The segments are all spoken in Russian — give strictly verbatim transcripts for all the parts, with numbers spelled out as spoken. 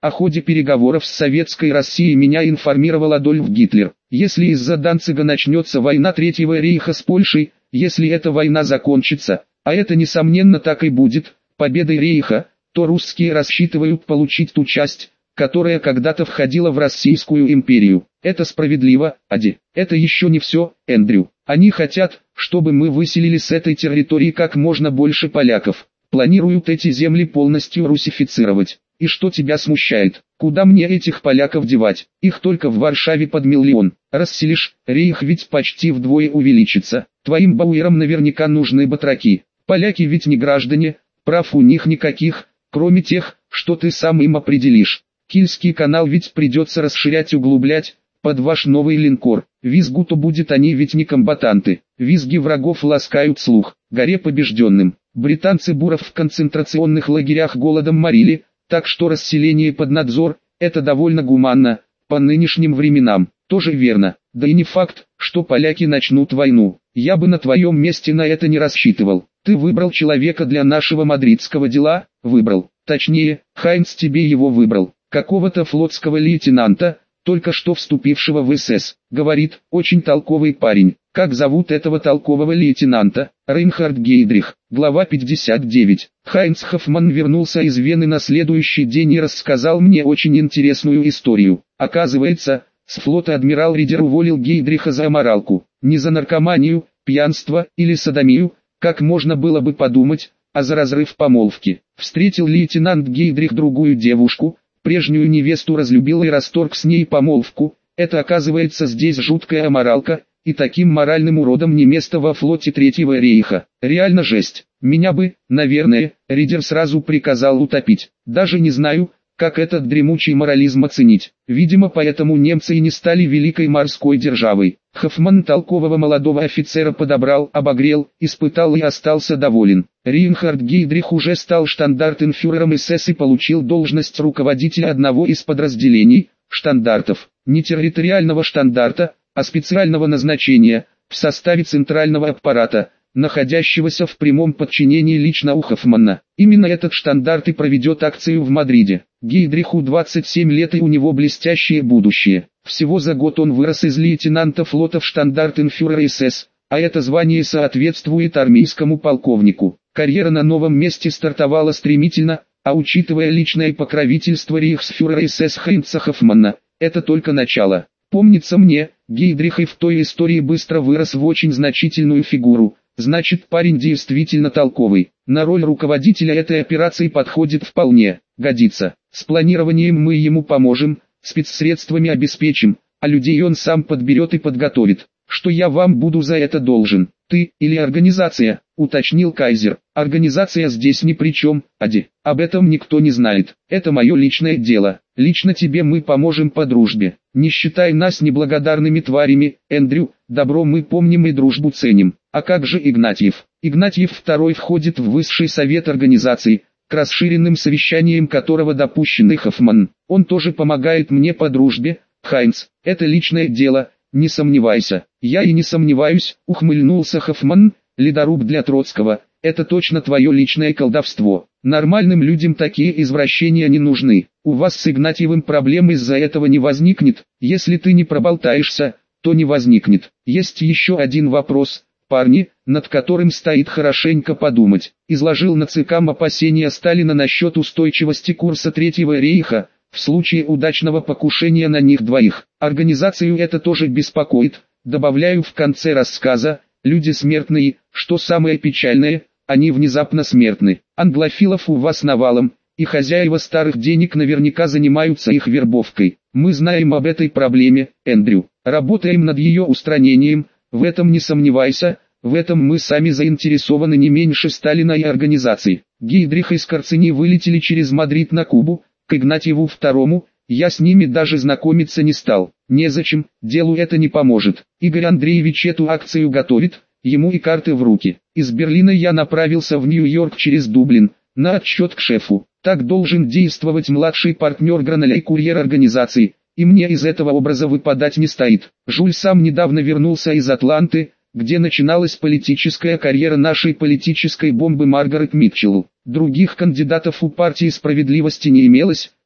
О ходе переговоров с Советской Россией меня информировал Адольф Гитлер. Если из-за Данцига начнется война Третьего рейха с Польшей, если эта война закончится, а это несомненно так и будет, победой рейха, то русские рассчитывают получить ту часть, которая когда-то входила в Российскую империю. Это справедливо, Ади. Это еще не все, Эндрю. Они хотят, чтобы мы выселили с этой территории как можно больше поляков. Планируют эти земли полностью русифицировать. И что тебя смущает? Куда мне этих поляков девать? Их только в Варшаве под миллион. Расселишь, рейх ведь почти вдвое увеличится. Твоим бауэрам наверняка нужны батраки. Поляки ведь не граждане, прав у них никаких, кроме тех, что ты сам им определишь. Кильский канал ведь придется расширять и углублять, под ваш новый линкор. Визгу-то будет, они ведь не комбатанты. Визги врагов ласкают слух. Горе побежденным. Британцы буров в концентрационных лагерях голодом морили, так что расселение под надзор – это довольно гуманно, по нынешним временам. Тоже верно. Да и не факт, что поляки начнут войну. Я бы на твоем месте на это не рассчитывал. Ты выбрал человека для нашего мадридского дела? Выбрал. Точнее, Хайнц тебе его выбрал. Какого-то флотского лейтенанта, только что вступившего в СС. Говорит, очень толковый парень. Как зовут этого толкового лейтенанта? Рейнхард Гейдрих. Глава пятьдесят девять. Хайнц Хоффман вернулся из Вены на следующий день и рассказал мне очень интересную историю. Оказывается, с флота адмирал Ридер уволил Гейдриха за аморалку. Не за наркоманию, пьянство или содомию, как можно было бы подумать, а за разрыв помолвки. Встретил лейтенант Гейдрих другую девушку, прежнюю невесту разлюбил и расторг с ней помолвку. Это, оказывается, здесь жуткая аморалка, и таким моральным уродом не место во флоте Третьего рейха. Реально жесть. Меня бы, наверное, Ридер сразу приказал утопить. Даже не знаю, как этот дремучий морализм оценить. Видимо, поэтому немцы и не стали великой морской державой. Хоффман толкового молодого офицера подобрал, обогрел, испытал и остался доволен. Рейнхард Гейдрих уже стал штандартенфюрером СС и получил должность руководителя одного из подразделений, штандартов. Не территориального штандарта, а специального назначения, в составе центрального аппарата, находящегося в прямом подчинении лично у Хоффмана. Именно этот штандарт и проведет акцию в Мадриде. Гейдриху двадцать семь лет и у него блестящее будущее. Всего за год он вырос из лейтенанта флота в штандартенфюрера СС, а это звание соответствует армейскому полковнику. Карьера на новом месте стартовала стремительно, а учитывая личное покровительство рейхсфюрера СС Хайнца Хоффмана, это только начало. Помнится мне, Гейдрих и в той истории быстро вырос в очень значительную фигуру. Значит, парень действительно толковый. На роль руководителя этой операции подходит вполне, годится. С планированием мы ему поможем, спецсредствами обеспечим, а людей он сам подберет и подготовит. Что я вам буду за это должен? Ты или организация, уточнил Кайзер. Организация здесь ни при чем, Ади. Об этом никто не знает. Это мое личное дело. Лично тебе мы поможем по дружбе. Не считай нас неблагодарными тварями, Эндрю. Добро мы помним и дружбу ценим. А как же Игнатьев? Игнатьев второй входит в высший совет организации, к расширенным совещаниям которого допущен и Хоффман. Он тоже помогает мне по дружбе, Хайнц. Это личное дело, не сомневайся. Я и не сомневаюсь, ухмыльнулся Хоффман. Ледоруб для Троцкого, это точно твое личное колдовство. Нормальным людям такие извращения не нужны. У вас с Игнатьевым проблем из-за этого не возникнет. Если ты не проболтаешься, то не возникнет. Есть еще один вопрос, парни, над которым стоит хорошенько подумать. Изложил нацикам опасения Сталина насчет устойчивости курса Третьего рейха, в случае удачного покушения на них двоих. Организацию это тоже беспокоит. Добавляю в конце рассказа, люди смертные, что самое печальное, они внезапно смертны. Англофилов у вас навалом, и хозяева старых денег наверняка занимаются их вербовкой. Мы знаем об этой проблеме, Эндрю. Работаем над ее устранением, в этом не сомневайся, в этом мы сами заинтересованы не меньше Сталина и организации. Гейдрих и Скорцени вылетели через Мадрид на Кубу, к Игнатьеву второму, я с ними даже знакомиться не стал. Незачем, делу это не поможет. Игорь Андреевич эту акцию готовит, ему и карты в руки. Из Берлина я направился в Нью-Йорк через Дублин, на отчет к шефу. Так должен действовать младший партнер Граналя и курьер организации, и мне из этого образа выпадать не стоит. Жюль сам недавно вернулся из Атланты, где начиналась политическая карьера нашей политической бомбы Маргарет Митчелл. Других кандидатов у партии справедливости не имелось,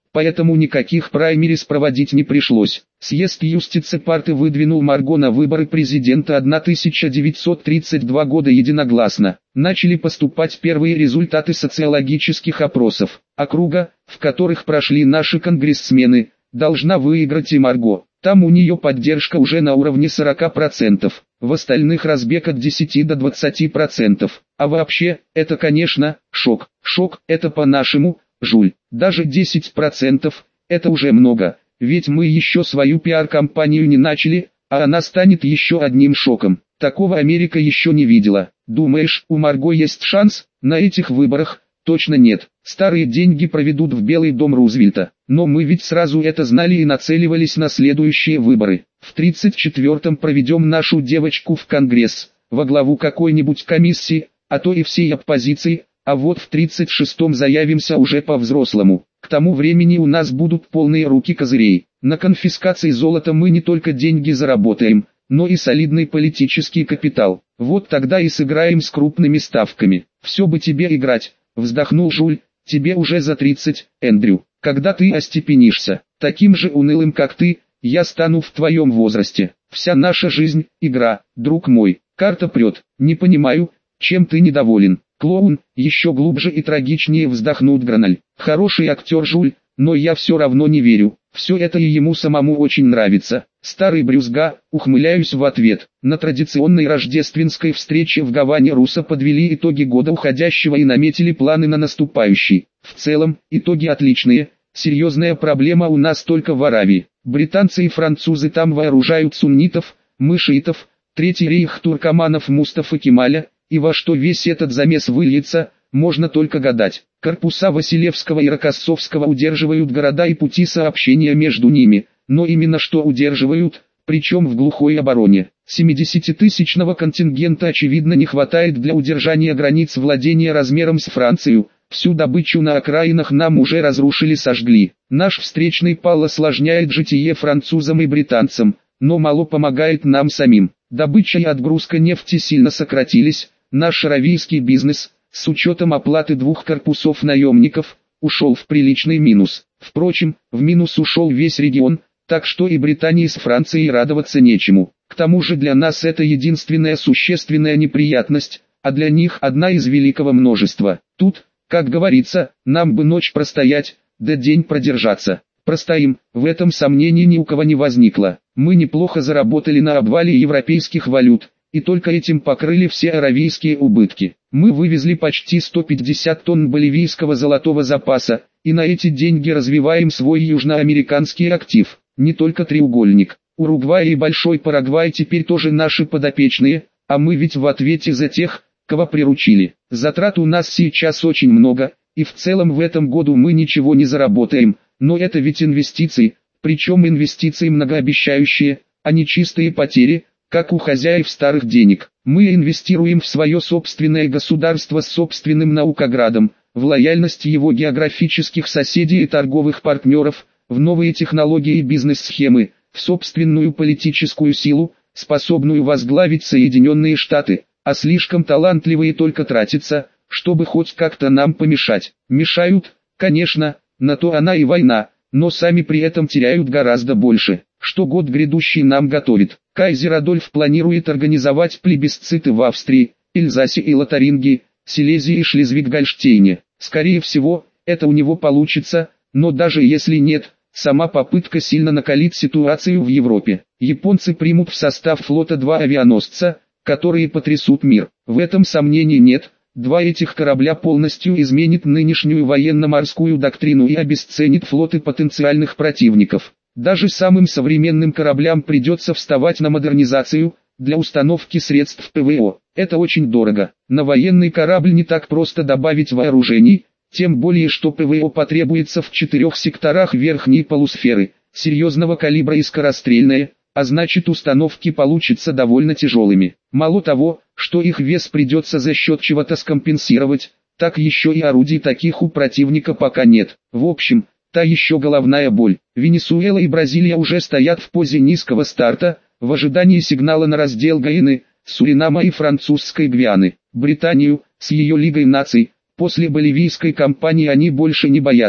поэтому никаких праймериз проводить не пришлось. Съезд Юстице Парты выдвинул Марго на выборы президента тысяча девятьсот тридцать два года единогласно. Начали поступать первые результаты социологических опросов. Округа, в которых прошли наши конгрессмены, должна выиграть и Марго. Там у нее поддержка уже на уровне сорока процентов. В остальных разбег от десяти до двадцати процентов. А вообще, это конечно, шок. Шок, это по-нашему, жуль. Даже десять процентов, это уже много. Ведь мы еще свою пиар-компанию не начали, а она станет еще одним шоком. Такого Америка еще не видела. Думаешь, у Марго есть шанс? На этих выборах? Точно нет. Старые деньги проведут в Белый дом Рузвельта. Но мы ведь сразу это знали и нацеливались на следующие выборы. В тридцать четвёртом проведем нашу девочку в Конгресс, во главу какой-нибудь комиссии, а то и всей оппозиции, а вот в тридцать шестом заявимся уже по-взрослому. К тому времени у нас будут полные руки козырей. На конфискации золота мы не только деньги заработаем, но и солидный политический капитал. Вот тогда и сыграем с крупными ставками. Все бы тебе играть, вздохнул Жуль, тебе уже за тридцать, Эндрю. Когда ты остепенишься, таким же унылым как ты, я стану в твоем возрасте. Вся наша жизнь – игра, друг мой. Карта прет. Не понимаю, чем ты недоволен. Клоун, еще глубже и трагичнее вздохнул Граналь. Хороший актер Жуль, но я все равно не верю. Все это и ему самому очень нравится. Старый брюзга, ухмыляюсь в ответ. На традиционной рождественской встрече в Гаване Руссо подвели итоги года уходящего и наметили планы на наступающий. В целом, итоги отличные. Серьезная проблема у нас только в Аравии. Британцы и французы там вооружают суннитов, мы шиитов, Третий рейх туркоманов Мустафы Кемаля, и во что весь этот замес выльется, можно только гадать. Корпуса Василевского и Рокоссовского удерживают города и пути сообщения между ними, но именно что удерживают, причем в глухой обороне. семидесятитысячного контингента очевидно не хватает для удержания границ владения размером с Францию. Всю добычу на окраинах нам уже разрушили-сожгли. Наш встречный пал осложняет житие французам и британцам, но мало помогает нам самим. Добыча и отгрузка нефти сильно сократились. Наш аравийский бизнес, с учетом оплаты двух корпусов наемников, ушел в приличный минус. Впрочем, в минус ушел весь регион, так что и Британии с Францией радоваться нечему. К тому же для нас это единственная существенная неприятность, а для них одна из великого множества. Тут, как говорится, нам бы ночь простоять, да день продержаться. Простоим, в этом сомнений ни у кого не возникло. Мы неплохо заработали на обвале европейских валют, и только этим покрыли все аравийские убытки. Мы вывезли почти сто пятьдесят тонн боливийского золотого запаса, и на эти деньги развиваем свой южноамериканский актив. Не только треугольник. Уругвай и Большой Парагвай теперь тоже наши подопечные, а мы ведь в ответе за тех, кого приручили. Затрат у нас сейчас очень много, и в целом в этом году мы ничего не заработаем, но это ведь инвестиции, причем инвестиции многообещающие, а не чистые потери, как у хозяев старых денег. Мы инвестируем в свое собственное государство с собственным наукоградом, в лояльность его географических соседей и торговых партнеров, в новые технологии и бизнес-схемы, в собственную политическую силу, способную возглавить Соединенные Штаты, а слишком талантливые только тратятся, чтобы хоть как-то нам помешать. Мешают, конечно, на то она и война, но сами при этом теряют гораздо больше. Что год грядущий нам готовит? Кайзер Адольф планирует организовать плебисциты в Австрии, Эльзасе и Лотарингии, Силезии и Шлезвиг-Гольштейне. Скорее всего, это у него получится, но даже если нет, сама попытка сильно накалит ситуацию в Европе. Японцы примут в состав флота два авианосца, которые потрясут мир. В этом сомнений нет. Два этих корабля полностью изменит нынешнюю военно-морскую доктрину и обесценит флоты потенциальных противников. Даже самым современным кораблям придется вставать на модернизацию, для установки средств ПВО. Это очень дорого. На военный корабль не так просто добавить вооружений, тем более что ПВО потребуется в четырех секторах верхней полусферы, серьезного калибра и скорострельное, а значит установки получатся довольно тяжелыми. Мало того, что их вес придется за счет чего-то скомпенсировать, так еще и орудий таких у противника пока нет. В общем, та еще головная боль. Венесуэла и Бразилия уже стоят в позе низкого старта, в ожидании сигнала на раздел Гайаны, Суринама и французской Гвианы. Британию, с ее Лигой наций, после боливийской кампании они больше не боятся.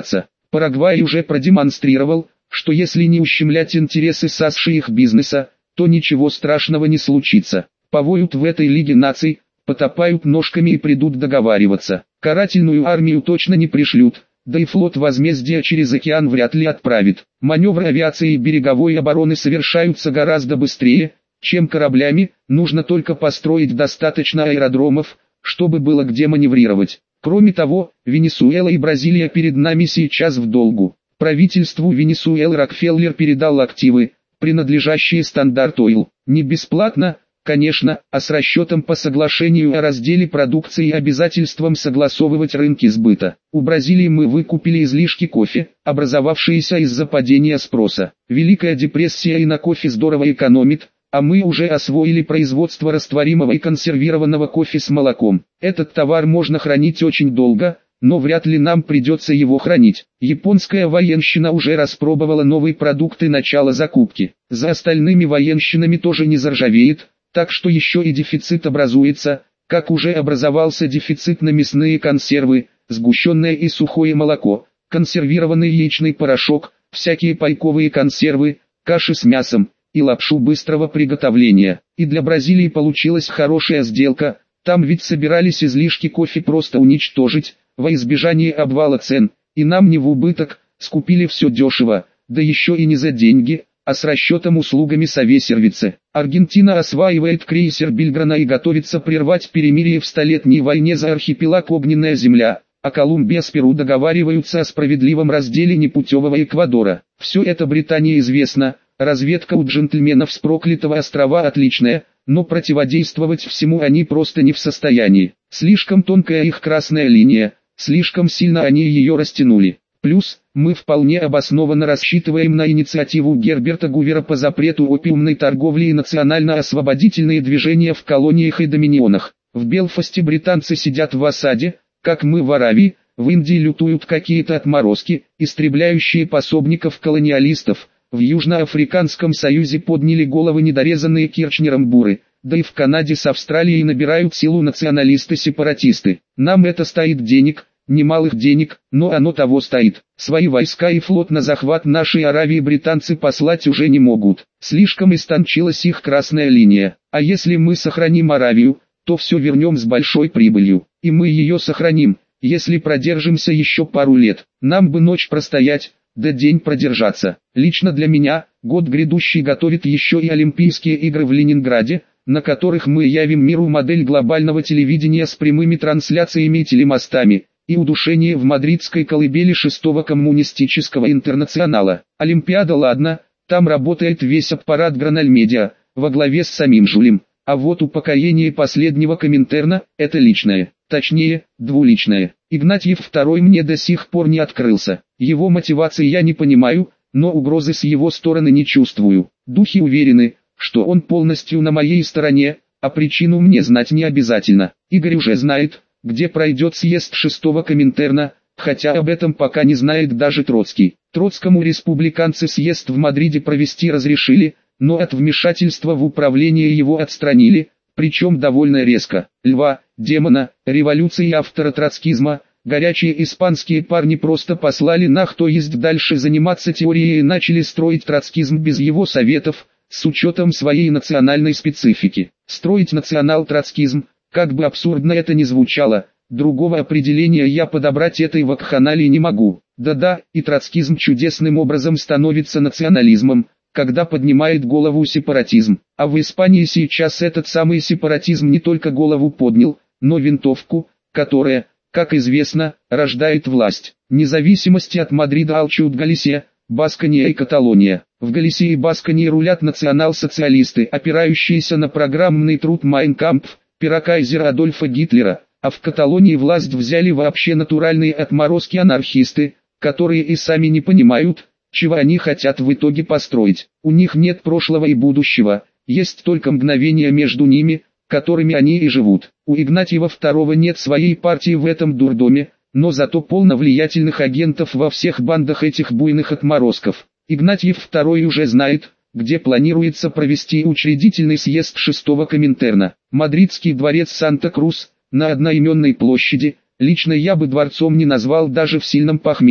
Парагвай уже продемонстрировал, что если не ущемлять интересы САСШ и их бизнеса, то ничего страшного не случится. Повоют в этой Лиге наций, потопают ножками и придут договариваться. Карательную армию точно не пришлют, да и флот возмездия через океан вряд ли отправит. Маневры авиации и береговой обороны совершаются гораздо быстрее, чем кораблями, нужно только построить достаточно аэродромов, чтобы было где маневрировать. Кроме того, Венесуэла и Бразилия перед нами сейчас в долгу. Правительству Венесуэлы Рокфеллер передал активы, принадлежащие Стандарт Ойл, не бесплатно, конечно, а с расчетом по соглашению о разделе продукции и обязательством согласовывать рынки сбыта. У Бразилии мы выкупили излишки кофе, образовавшиеся из-за падения спроса. Великая депрессия и на кофе здорово экономит, а мы уже освоили производство растворимого и консервированного кофе с молоком. Этот товар можно хранить очень долго, но вряд ли нам придется его хранить. Японская военщина уже распробовала новые продукты начала закупки. За остальными военщинами тоже не заржавеет, так что еще и дефицит образуется, как уже образовался дефицит на мясные консервы, сгущенное и сухое молоко, консервированный яичный порошок, всякие пайковые консервы, каши с мясом и лапшу быстрого приготовления. И для Бразилии получилась хорошая сделка, там ведь собирались излишки кофе просто уничтожить, во избежание обвала цен, и нам не в убыток, скупили все дешево, да еще и не за деньги, а с расчетом услугами совесервицы. Аргентина осваивает крейсер Бельграна и готовится прервать перемирие в столетней войне за архипелаг Огненная Земля, а Колумбия с Перу договариваются о справедливом разделе непутевого Эквадора. Все это Британии известно, разведка у джентльменов с проклятого острова отличная, но противодействовать всему они просто не в состоянии. Слишком тонкая их красная линия, слишком сильно они ее растянули. Плюс, мы вполне обоснованно рассчитываем на инициативу Герберта Гувера по запрету опиумной торговли и национально-освободительные движения в колониях и доминионах. В Белфасте британцы сидят в осаде, как мы в Аравии, в Индии лютуют какие-то отморозки, истребляющие пособников-колониалистов, в Южноафриканском союзе подняли головы недорезанные Кирчнером буры, да и в Канаде с Австралией набирают силу националисты-сепаратисты. Нам это стоит денег, немалых денег, но оно того стоит. Свои войска и флот на захват нашей Аравии британцы послать уже не могут. Слишком истончилась их красная линия. А если мы сохраним Аравию, то все вернем с большой прибылью. И мы ее сохраним, если продержимся еще пару лет. Нам бы ночь простоять, да день продержаться. Лично для меня, год грядущий готовит еще и Олимпийские игры в Ленинграде, на которых мы явим миру модель глобального телевидения с прямыми трансляциями и телемостами, и удушение в мадридской колыбели шестого коммунистического интернационала. Олимпиада ладно, там работает весь аппарат Гранальмедиа, во главе с самим Жулем, а вот упокоение последнего Коминтерна – это личное, точнее, двуличное. Игнатьев второй мне до сих пор не открылся, его мотивации я не понимаю, но угрозы с его стороны не чувствую. Духи уверены, что он полностью на моей стороне, а причину мне знать не обязательно. Игорь уже знает, где пройдет съезд шестого Коминтерна, хотя об этом пока не знает даже Троцкий. Троцкому республиканцы съезд в Мадриде провести разрешили, но от вмешательства в управление его отстранили, причем довольно резко. Льва, демона, революции и автора троцкизма, горячие испанские парни просто послали нах, то есть дальше заниматься теорией и начали строить троцкизм без его советов, с учетом своей национальной специфики. Строить национал-троцкизм, как бы абсурдно это ни звучало, другого определения я подобрать этой вакханалии не могу. Да-да, и троцкизм чудесным образом становится национализмом, когда поднимает голову сепаратизм. А в Испании сейчас этот самый сепаратизм не только голову поднял, но винтовку, которая, как известно, рождает власть. Независимости от Мадрида алчут Галисия, Баскония и Каталония. В Галисии и Басконии рулят национал-социалисты, опирающиеся на программный труд Mein Kampf, пера кайзера Адольфа Гитлера, а в Каталонии власть взяли вообще натуральные отморозки-анархисты, которые и сами не понимают, чего они хотят в итоге построить. У них нет прошлого и будущего, есть только мгновения между ними, которыми они и живут. У Игнатьева второго нет своей партии в этом дурдоме, но зато полно влиятельных агентов во всех бандах этих буйных отморозков. Игнатьев второй уже знает, где планируется провести учредительный съезд шестого Коминтерна. Мадридский дворец Санта-Крус, на одноименной площади, лично я бы дворцом не назвал даже в сильном похмелье.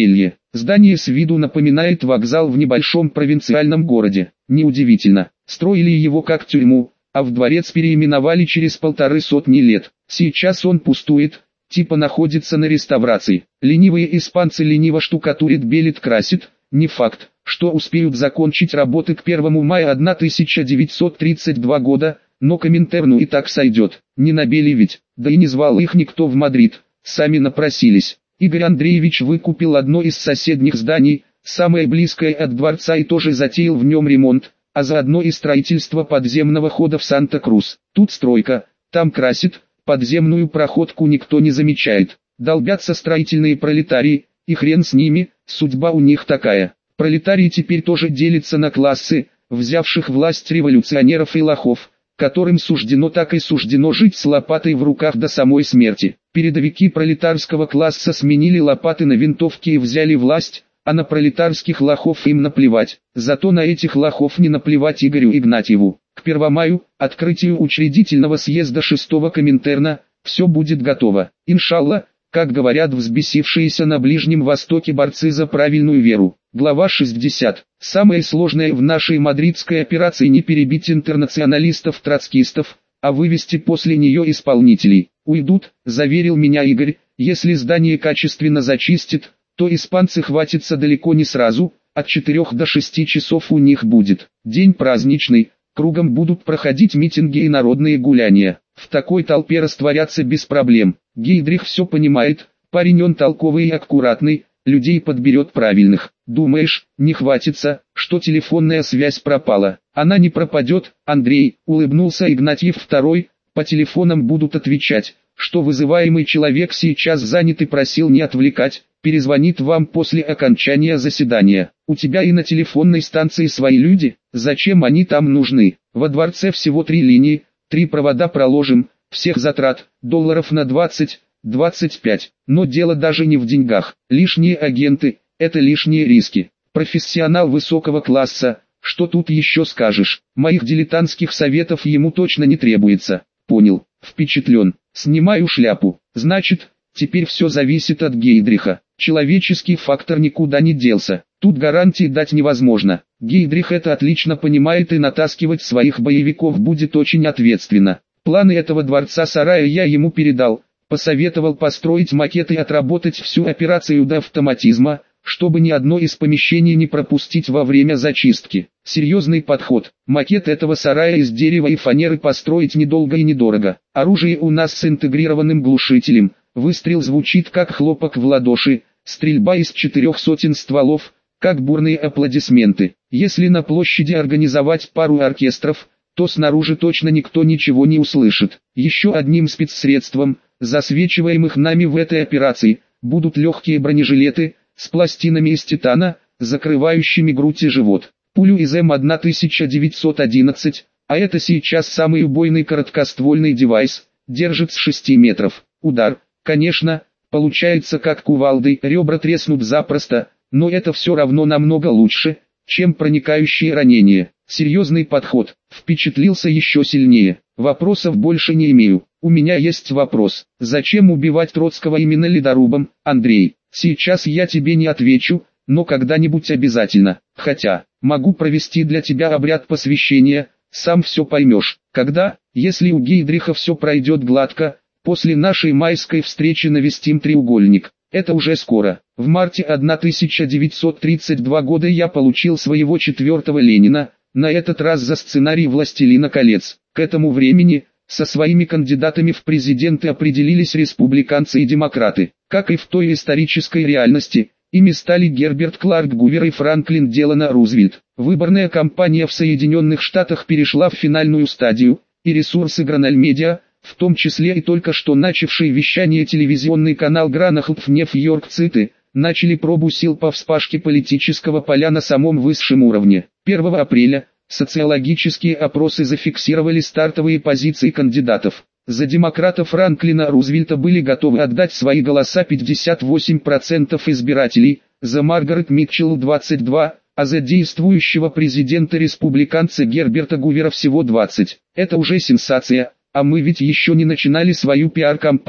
Здание с виду напоминает вокзал в небольшом провинциальном городе. Неудивительно, строили его как тюрьму, а в дворец переименовали через полторы сотни лет. Сейчас он пустует, типа находится на реставрации. Ленивые испанцы лениво штукатурят, белит, красит. Не факт, что успеют закончить работы к первому мая тысяча девятьсот тридцать второго года, но Коминтерну и так сойдет. Не набели ведь, да и не звал их никто в Мадрид, сами напросились. Игорь Андреевич выкупил одно из соседних зданий, самое близкое от дворца, и тоже затеял в нем ремонт, а заодно и строительство подземного хода в Санта-Крус. Тут стройка, там красит, подземную проходку никто не замечает. Долбятся строительные пролетарии, и хрен с ними, судьба у них такая. Пролетарии теперь тоже делятся на классы, взявших власть революционеров и лохов, которым суждено так и суждено жить с лопатой в руках до самой смерти. Передовики пролетарского класса сменили лопаты на винтовки и взяли власть, а на пролетарских лохов им наплевать. Зато на этих лохов не наплевать Игорю Игнатьеву. К Первомаю, открытию учредительного съезда шестого Коминтерна, все будет готово. Иншалла, как говорят взбесившиеся на Ближнем Востоке борцы за правильную веру. Глава шестьдесят. Самое сложное в нашей мадридской операции не перебить интернационалистов-троцкистов, а вывести после нее исполнителей. Уйдут, заверил меня Игорь, если здание качественно зачистит, то испанцы хватятся далеко не сразу, от четырёх до шести часов у них будет. День праздничный, кругом будут проходить митинги и народные гуляния. В такой толпе растворяться без проблем. Гейдрих все понимает, парень он толковый и аккуратный, людей подберет правильных. Думаешь, не хватится, что телефонная связь пропала? Она не пропадет, Андрей, улыбнулся Игнатьев второй, по телефонам будут отвечать, что вызываемый человек сейчас занят и просил не отвлекать, перезвонит вам после окончания заседания. У тебя и на телефонной станции свои люди, зачем они там нужны? Во дворце всего три линии, три провода проложим, всех затрат, долларов на двадцать, двадцать пять, но дело даже не в деньгах. Лишние агенты, это лишние риски. Профессионал высокого класса, что тут еще скажешь? Моих дилетантских советов ему точно не требуется. Понял, впечатлен, снимаю шляпу. Значит, теперь все зависит от Гейдриха. Человеческий фактор никуда не делся. Тут гарантии дать невозможно. Гейдрих это отлично понимает и натаскивать своих боевиков будет очень ответственно. Планы этого дворца-сарая я ему передал. Посоветовал построить макет и отработать всю операцию до автоматизма, чтобы ни одно из помещений не пропустить во время зачистки. Серьезный подход. Макет этого сарая из дерева и фанеры построить недолго и недорого. Оружие у нас с интегрированным глушителем. Выстрел звучит как хлопок в ладоши, стрельба из четырех сотен стволов, как бурные аплодисменты. Если на площади организовать пару оркестров, то снаружи точно никто ничего не услышит. Еще одним спецсредством, засвечиваемых нами в этой операции, будут легкие бронежилеты, с пластинами из титана, закрывающими грудь и живот. Пулю из эм тысяча девятьсот одиннадцать, а это сейчас самый убойный короткоствольный девайс, держит с шести метров. Удар, конечно, получается как кувалдой, ребра треснут запросто, но это все равно намного лучше, чем проникающие ранения. Серьезный подход, впечатлился еще сильнее. Вопросов больше не имею. У меня есть вопрос. Зачем убивать Троцкого именно ледорубом, Андрей? Сейчас я тебе не отвечу, но когда-нибудь обязательно. Хотя, могу провести для тебя обряд посвящения, сам все поймешь. Когда, если у Гейдриха все пройдет гладко, после нашей майской встречи навестим треугольник. Это уже скоро. В марте тысяча девятьсот тридцать второго года я получил своего четвертого Ленина, на этот раз за сценарий «Властелина колец». К этому времени, со своими кандидатами в президенты определились республиканцы и демократы. Как и в той исторической реальности, ими стали Герберт Кларк Гувер и Франклин Делано Рузвельт. Выборная кампания в Соединенных Штатах перешла в финальную стадию, и ресурсы Гранальмедиа, в том числе и только что начавший вещание телевизионный канал Гранахлп в Нью-Йорк Цити, начали пробу сил по вспашке политического поля на самом высшем уровне. первого апреля социологические опросы зафиксировали стартовые позиции кандидатов. За демократа Франклина Рузвельта были готовы отдать свои голоса пятьдесят восемь процентов избирателей, за Маргарет Митчелл двадцать два процента, а за действующего президента-республиканца Герберта Гувера всего двадцать процентов. Это уже сенсация, а мы ведь еще не начинали свою пиар-кампанию.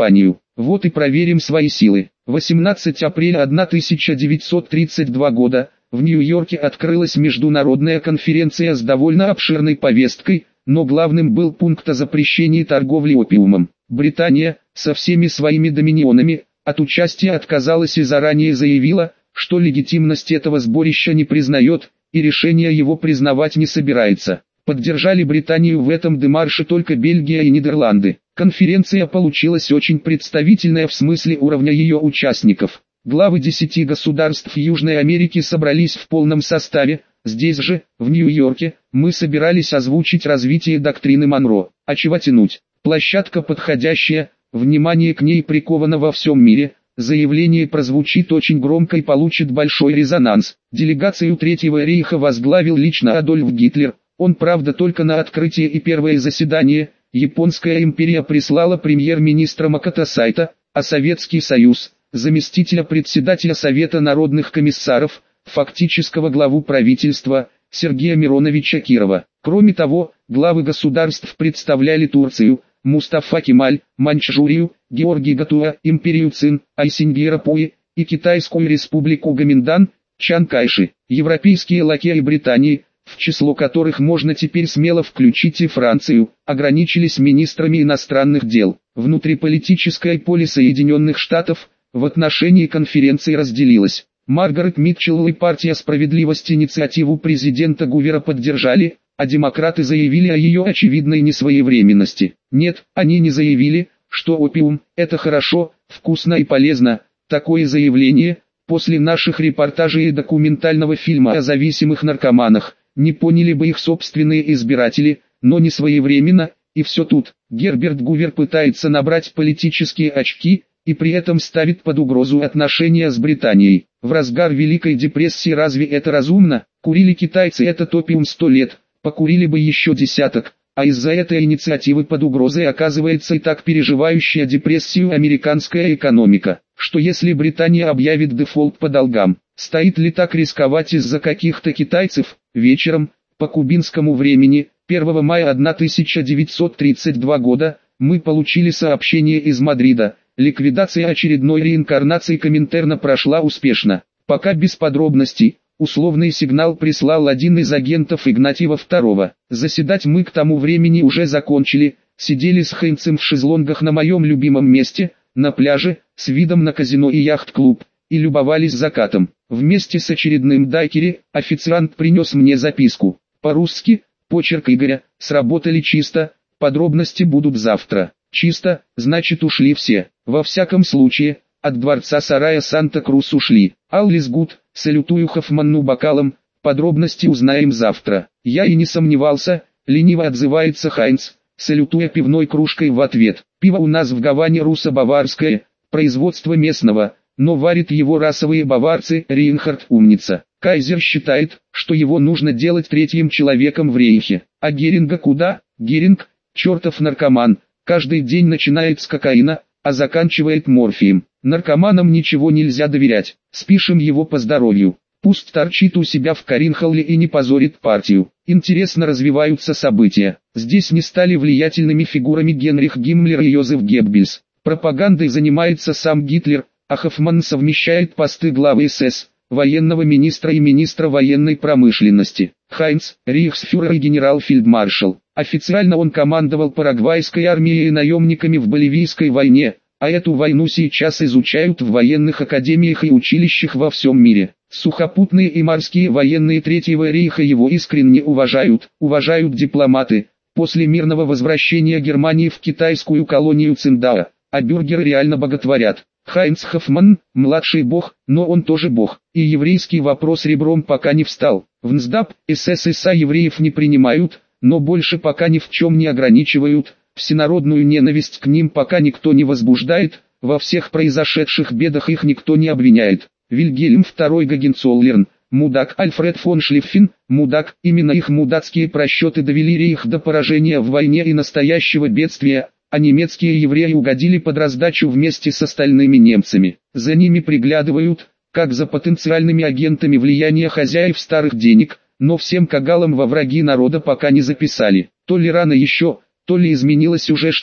Вот и проверим свои силы. восемнадцатого апреля тысяча девятьсот тридцать второго года в Нью-Йорке открылась международная конференция с довольно обширной повесткой, но главным был пункт о запрещении торговли опиумом. Британия, со всеми своими доминионами, от участия отказалась и заранее заявила, что легитимность этого сборища не признает, и решение его признавать не собирается. Поддержали Британию в этом демарше только Бельгия и Нидерланды. Конференция получилась очень представительная в смысле уровня ее участников. Главы десяти государств Южной Америки собрались в полном составе. Здесь же, в Нью-Йорке, мы собирались озвучить развитие доктрины Монро. А чего тянуть? Площадка подходящая, внимание к ней приковано во всем мире. Заявление прозвучит очень громко и получит большой резонанс. Делегацию Третьего рейха возглавил лично Адольф Гитлер. Он, правда, только на открытие и первое заседание. Японская империя прислала премьер-министра Макото Сайто, а Советский Союз – заместителя председателя Совета народных комиссаров, фактического главу правительства, Сергея Мироновича Кирова. Кроме того, главы государств представляли Турцию, Мустафа Кемаль, Маньчжурию, Георгий Гатуа, империю Цин, Айсингера Пуи и Китайскую республику Гоминдан, Чан Кайши. Европейские лакеи Британии, в число которых можно теперь смело включить и Францию, ограничились министрами иностранных дел. Внутриполитическое поле Соединенных Штатов в отношении конференции разделилось. Маргарет Митчелл и партия «Справедливость» инициативу президента Гувера поддержали, а демократы заявили о ее очевидной несвоевременности. Нет, они не заявили, что опиум – это хорошо, вкусно и полезно. Такое заявление, после наших репортажей и документального фильма о зависимых наркоманах, не поняли бы их собственные избиратели, но не своевременно, и все тут. Герберт Гувер пытается набрать политические очки, и при этом ставит под угрозу отношения с Британией. В разгар Великой депрессии разве это разумно? Курили китайцы этот опиум сто лет, покурили бы еще десяток, а из-за этой инициативы под угрозой оказывается и так переживающая депрессию американская экономика. Что если Британия объявит дефолт по долгам? Стоит ли так рисковать из-за каких-то китайцев? Вечером, по кубинскому времени, первого мая тысяча девятьсот тридцать второго года, мы получили сообщение из Мадрида. Ликвидация очередной реинкарнации Коминтерна прошла успешно. Пока без подробностей, условный сигнал прислал один из агентов Игнатьева второго. Заседать мы к тому времени уже закончили, сидели с Хейнцем в шезлонгах на моем любимом месте, на пляже, с видом на казино и яхт-клуб, и любовались закатом. Вместе с очередным дайкери, официант принес мне записку. По-русски, почерк Игоря, сработали чисто, подробности будут завтра. Чисто, значит ушли все. Во всяком случае, от дворца сарая Санта-Крус ушли. Аллис Гуд, салютую Хоффманну бокалом, подробности узнаем завтра. Я и не сомневался, лениво отзывается Хайнц, салютуя пивной кружкой в ответ. Пиво у нас в Гаване руссо-баварское, производство местного, но варят его расовые баварцы. Рейнхард умница. Кайзер считает, что его нужно делать третьим человеком в рейхе. А Геринга куда? Геринг, чертов наркоман. Каждый день начинает с кокаина, а заканчивает морфием. Наркоманам ничего нельзя доверять. Спишем его по здоровью. Пусть торчит у себя в Каринхолле и не позорит партию. Интересно развиваются события. Здесь не стали влиятельными фигурами Генрих Гиммлер и Йозеф Геббельс. Пропагандой занимается сам Гитлер, а Хоффман совмещает посты главы СС, военного министра и министра военной промышленности. Хайнц, рейхсфюрер и генерал-фельдмаршал. Официально он командовал парагвайской армией и наемниками в Боливийской войне, а эту войну сейчас изучают в военных академиях и училищах во всем мире. Сухопутные и морские военные Третьего рейха его искренне уважают, уважают дипломаты. После мирного возвращения Германии в китайскую колонию Циндао, а бюргеры реально боготворят. Хайнц Хоффман, младший бог, но он тоже бог, и еврейский вопрос ребром пока не встал. В НСДАП, СССР евреев не принимают, но больше пока ни в чем не ограничивают, всенародную ненависть к ним пока никто не возбуждает, во всех произошедших бедах их никто не обвиняет. Вильгельм второй Гогенцоллерн, мудак. Альфред фон Шлиффен, мудак. Именно их мудацкие просчеты довели рейх до поражения в войне и настоящего бедствия, а немецкие евреи угодили под раздачу вместе с остальными немцами. За ними приглядывают, как за потенциальными агентами влияния хозяев старых денег, но всем кагалам во враги народа пока не записали. То ли рано еще, то ли изменилось уже что-то.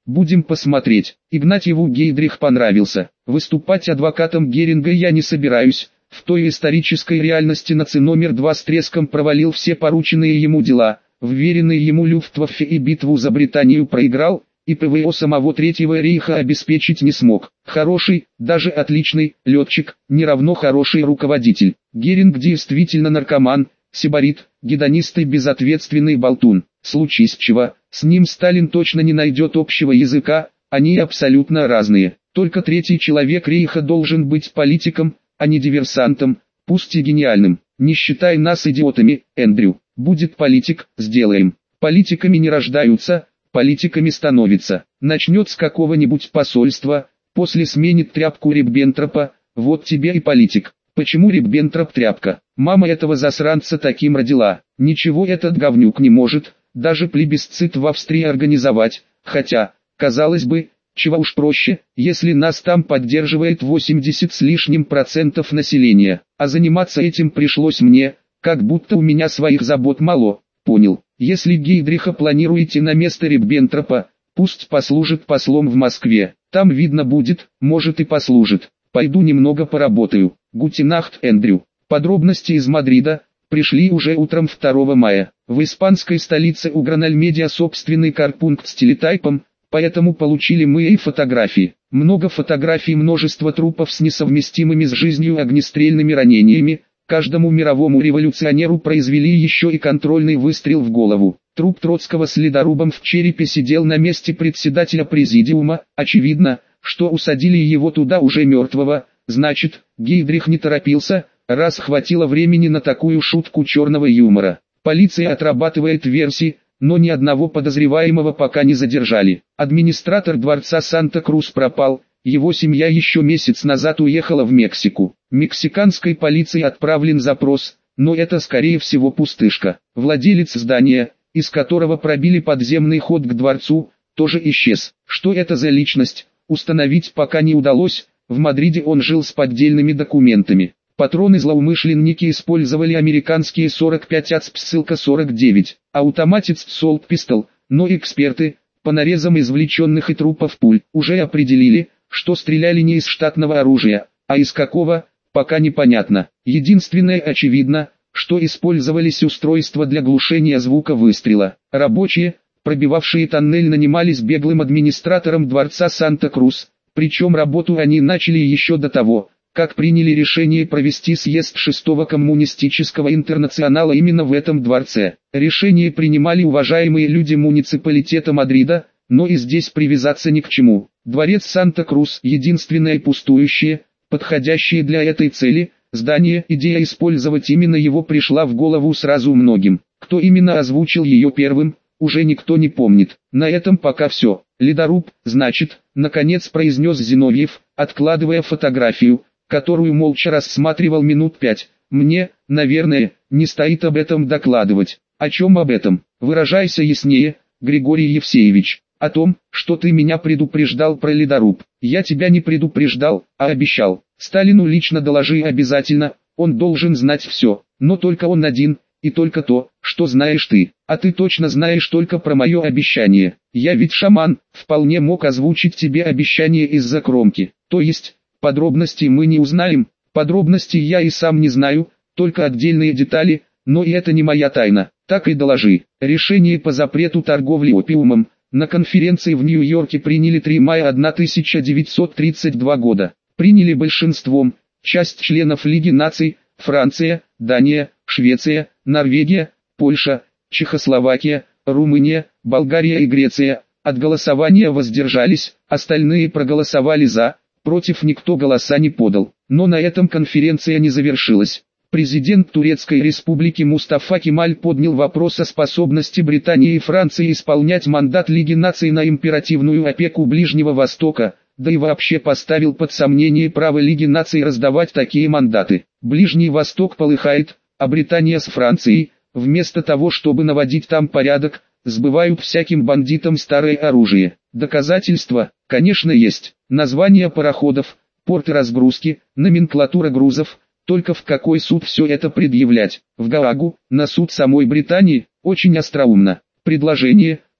Будем посмотреть. Игнатьеву Гейдрих понравился. Выступать адвокатом Геринга я не собираюсь. В той исторической реальности наци номер два с треском провалил все порученные ему дела, вверенные ему Люфтваффе и битву за Британию проиграл, и ПВО самого Третьего рейха обеспечить не смог. Хороший, даже отличный, летчик, не равно хороший руководитель. Геринг действительно наркоман, сибарит, гедонист и безответственный болтун. Случись чего, с ним Сталин точно не найдет общего языка, они абсолютно разные. Только третий человек рейха должен быть политиком, а не диверсантом, пусть и гениальным. Не считай нас идиотами, Эндрю. Будет политик, сделаем. Политиками не рождаются, политиками становятся. Начнет с какого-нибудь посольства, после сменит тряпку Риббентропа, вот тебе и политик. Почему Риббентроп тряпка? Мама этого засранца таким родила. Ничего этот говнюк не может, даже плебисцит в Австрии организовать, хотя, казалось бы, чего уж проще, если нас там поддерживает восемьдесят с лишним процентов населения, а заниматься этим пришлось мне, как будто у меня своих забот мало, понял. Если Гейдриха планируете на место Риббентропа, пусть послужит послом в Москве, там видно будет, может и послужит. Пойду немного поработаю. Гутенахт, Эндрю. Подробности из Мадрида пришли уже утром второго мая. В испанской столице у Гранальмедиа собственный карпункт с телетайпом, поэтому получили мы и фотографии. Много фотографий, множество трупов с несовместимыми с жизнью огнестрельными ранениями. Каждому мировому революционеру произвели еще и контрольный выстрел в голову. Труп Троцкого с ледорубом в черепе сидел на месте председателя президиума. Очевидно, что усадили его туда уже мертвого. Значит, Гейдрих не торопился, раз хватило времени на такую шутку черного юмора. Полиция отрабатывает версии, но ни одного подозреваемого пока не задержали. Администратор дворца Санта-Крус пропал, его семья еще месяц назад уехала в Мексику. Мексиканской полиции отправлен запрос, но это скорее всего пустышка. Владелец здания, из которого пробили подземный ход к дворцу, тоже исчез. Что это за личность, установить пока не удалось. В Мадриде он жил с поддельными документами. Патроны-злоумышленники использовали американские сорок пять АЦП, ссылка сорок девять, Automatic Assault Pistol, но эксперты, по нарезам извлеченных и трупов пуль, уже определили, что стреляли не из штатного оружия, а из какого, пока непонятно. Единственное очевидно, что использовались устройства для глушения звука выстрела. Рабочие, пробивавшие тоннель, нанимались беглым администратором дворца Санта-Крус, причем работу они начали еще до того, как приняли решение провести съезд шестого коммунистического интернационала именно в этом дворце. Решение принимали уважаемые люди муниципалитета Мадрида, но и здесь привязаться ни к чему. Дворец Санта-Крус – единственное пустующее, подходящее для этой цели, здание. Идея использовать именно его пришла в голову сразу многим. Кто именно озвучил ее первым, уже никто не помнит. На этом пока все. Ледоруб, значит, наконец произнес Зиновьев, откладывая фотографию, которую молча рассматривал минут пять. Мне, наверное, не стоит об этом докладывать. О чем об этом? Выражайся яснее, Григорий Евсеевич. О том, что ты меня предупреждал про ледоруб. Я тебя не предупреждал, а обещал. Сталину лично доложи обязательно, он должен знать все, но только он один, и только то, что знаешь ты. А ты точно знаешь только про мое обещание. Я ведь шаман, вполне мог озвучить тебе обещание из-за кромки. То есть, подробностей мы не узнаем, подробностей я и сам не знаю, только отдельные детали, но и это не моя тайна. Так и доложи. Решение по запрету торговли опиумом на конференции в Нью-Йорке приняли три мая тысяча девятьсот тридцать второго года. Приняли большинством, часть членов Лиги наций, Франция, Дания, Швеция, Норвегия, Польша, Чехословакия, Румыния, Болгария и Греция. От голосования воздержались, остальные проголосовали за, против никто голоса не подал. Но на этом конференция не завершилась. Президент Турецкой Республики Мустафа Кемаль поднял вопрос о способности Британии и Франции исполнять мандат Лиги наций на императивную опеку Ближнего Востока, да и вообще поставил под сомнение право Лиги наций раздавать такие мандаты. Ближний Восток полыхает, а Британия с Францией, вместо того чтобы наводить там порядок, сбывают всяким бандитам старое оружие. Доказательства, конечно, есть. Названия пароходов, порты разгрузки, номенклатура грузов. Только в какой суд все это предъявлять? В Гаагу, на суд самой Британии? Очень остроумно. Предложение,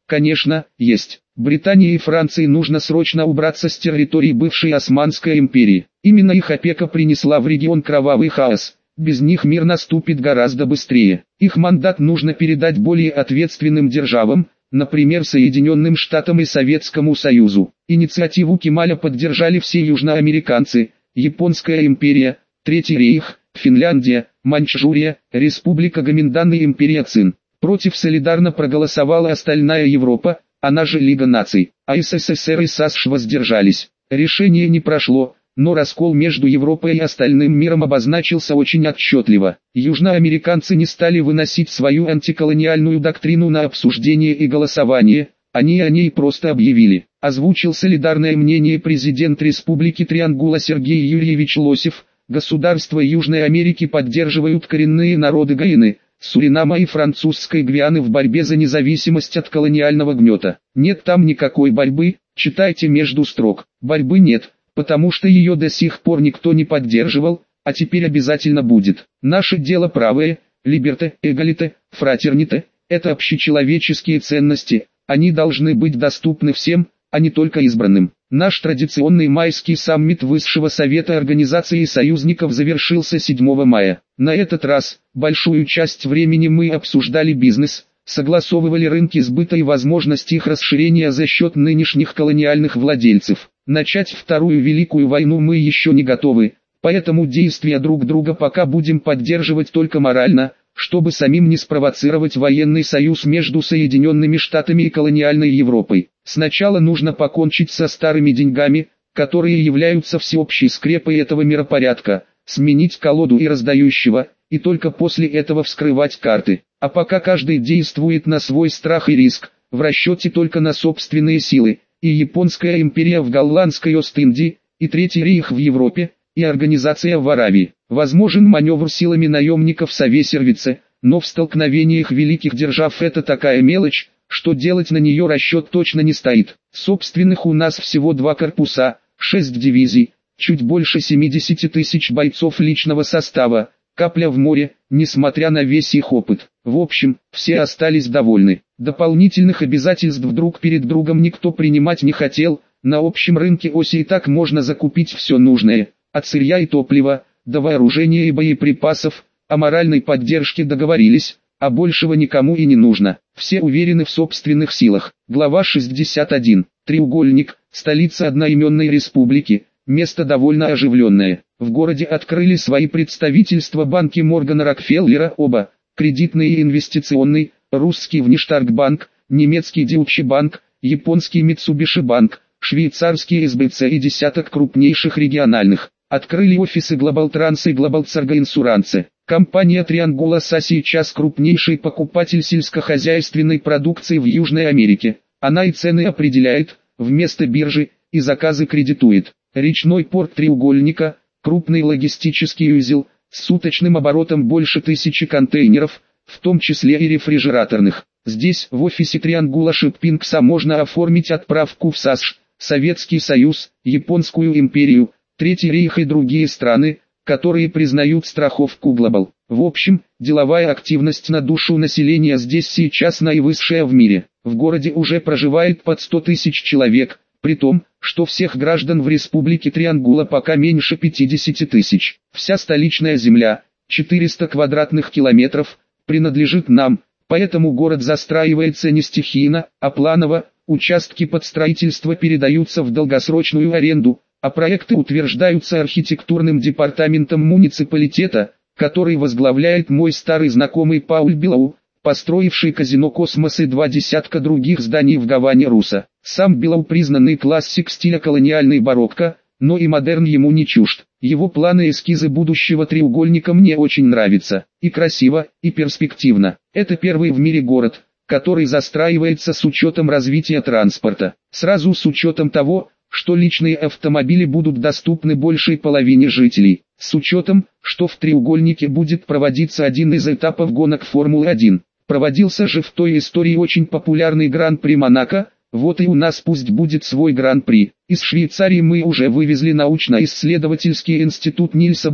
Конечно, есть. Британии и Франции нужно срочно убраться с территории бывшей Османской империи. Именно их опека принесла в регион кровавый хаос. Без них мир наступит гораздо быстрее. Их мандат нужно передать более ответственным державам, например Соединенным Штатам и Советскому Союзу. Инициативу Кемаля поддержали все южноамериканцы, Японская империя, Третий рейх, Финляндия, Маньчжурия, Республика Гоминдан и империя Цин. Против солидарно проголосовала остальная Европа, она же Лига наций, а СССР и САСШ воздержались. Решение не прошло, но раскол между Европой и остальным миром обозначился очень отчетливо. Южноамериканцы не стали выносить свою антиколониальную доктрину на обсуждение и голосование, они о ней просто объявили. Озвучил солидарное мнение президент Республики Триангула Сергей Юрьевич Лосев. Государства Южной Америки поддерживают коренные народы Гайаны, Суринама и французской Гвианы в борьбе за независимость от колониального гнета. Нет там никакой борьбы, читайте между строк. Борьбы нет, потому что ее до сих пор никто не поддерживал, а теперь обязательно будет. Наше дело правое, либерте, эгалите, фратерните, это общечеловеческие ценности, они должны быть доступны всем, а не только избранным. Наш традиционный майский саммит Высшего Совета Организации Союзников завершился седьмого мая. На этот раз, большую часть времени мы обсуждали бизнес, согласовывали рынки сбыта и возможность их расширения за счет нынешних колониальных владельцев. Начать Вторую Великую войну мы еще не готовы, поэтому действия друг друга пока будем поддерживать только морально, чтобы самим не спровоцировать военный союз между Соединенными Штатами и колониальной Европой. Сначала нужно покончить со старыми деньгами, которые являются всеобщей скрепой этого миропорядка, сменить колоду и раздающего, и только после этого вскрывать карты. А пока каждый действует на свой страх и риск, в расчете только на собственные силы, и Японская империя в Голландской Ост-Индии, и Третий рейх в Европе, и организация в Аравии. Возможен маневр силами наемников Совесервице, но в столкновениях великих держав это такая мелочь, что делать на нее расчет точно не стоит. Собственных у нас всего два корпуса, шесть дивизий, чуть больше семидесяти тысяч бойцов личного состава, капля в море, несмотря на весь их опыт. В общем, все остались довольны. Дополнительных обязательств друг перед другом никто принимать не хотел, на общем рынке оси и так можно закупить все нужное, от сырья и топлива, до вооружения и боеприпасов, о моральной поддержке договорились, а большего никому и не нужно. Все уверены в собственных силах. Глава шестьдесят один. Треугольник, столица одноименной республики, место довольно оживленное. В городе открыли свои представительства банки Моргана Рокфеллера, оба, кредитный и инвестиционный, русский Внештаркбанк, немецкий Deutsche Bank, японский Mitsubishi Bank, швейцарский эс бэ цэ и десяток крупнейших региональных. Открыли офисы Global Trans и Global Cargo Insurance. Компания Triangula эс эй сейчас крупнейший покупатель сельскохозяйственной продукции в Южной Америке. Она и цены определяет, вместо биржи, и заказы кредитует. Речной порт Треугольника, крупный логистический узел, с суточным оборотом больше тысячи контейнеров, в том числе и рефрижераторных. Здесь, в офисе Triangula Shippingsa, можно оформить отправку в САСШ, Советский Союз, Японскую империю, Третий рейх и другие страны, которые признают страховку Global. В общем, деловая активность на душу населения здесь сейчас наивысшая в мире. В городе уже проживает под сто тысяч человек, при том, что всех граждан в республике Триангула пока меньше пятидесяти тысяч. Вся столичная земля, четыреста квадратных километров, принадлежит нам, поэтому город застраивается не стихийно, а планово, участки под строительство передаются в долгосрочную аренду, а проекты утверждаются архитектурным департаментом муниципалитета, который возглавляет мой старый знакомый Пауль Билау, построивший казино «Космос» и два десятка других зданий в Гаване Руса. Сам Билау признанный классик стиля колониальный барокко, но и модерн ему не чужд. Его планы и эскизы будущего треугольника мне очень нравятся. И красиво, и перспективно. Это первый в мире город, который застраивается с учетом развития транспорта. Сразу с учетом того, что личные автомобили будут доступны большей половине жителей, с учетом, что в треугольнике будет проводиться один из этапов гонок Формулы один. Проводился же в той истории очень популярный Гран-при Монако, вот и у нас пусть будет свой Гран-при. Из Швейцарии мы уже вывезли научно-исследовательский институт Нильса Бора,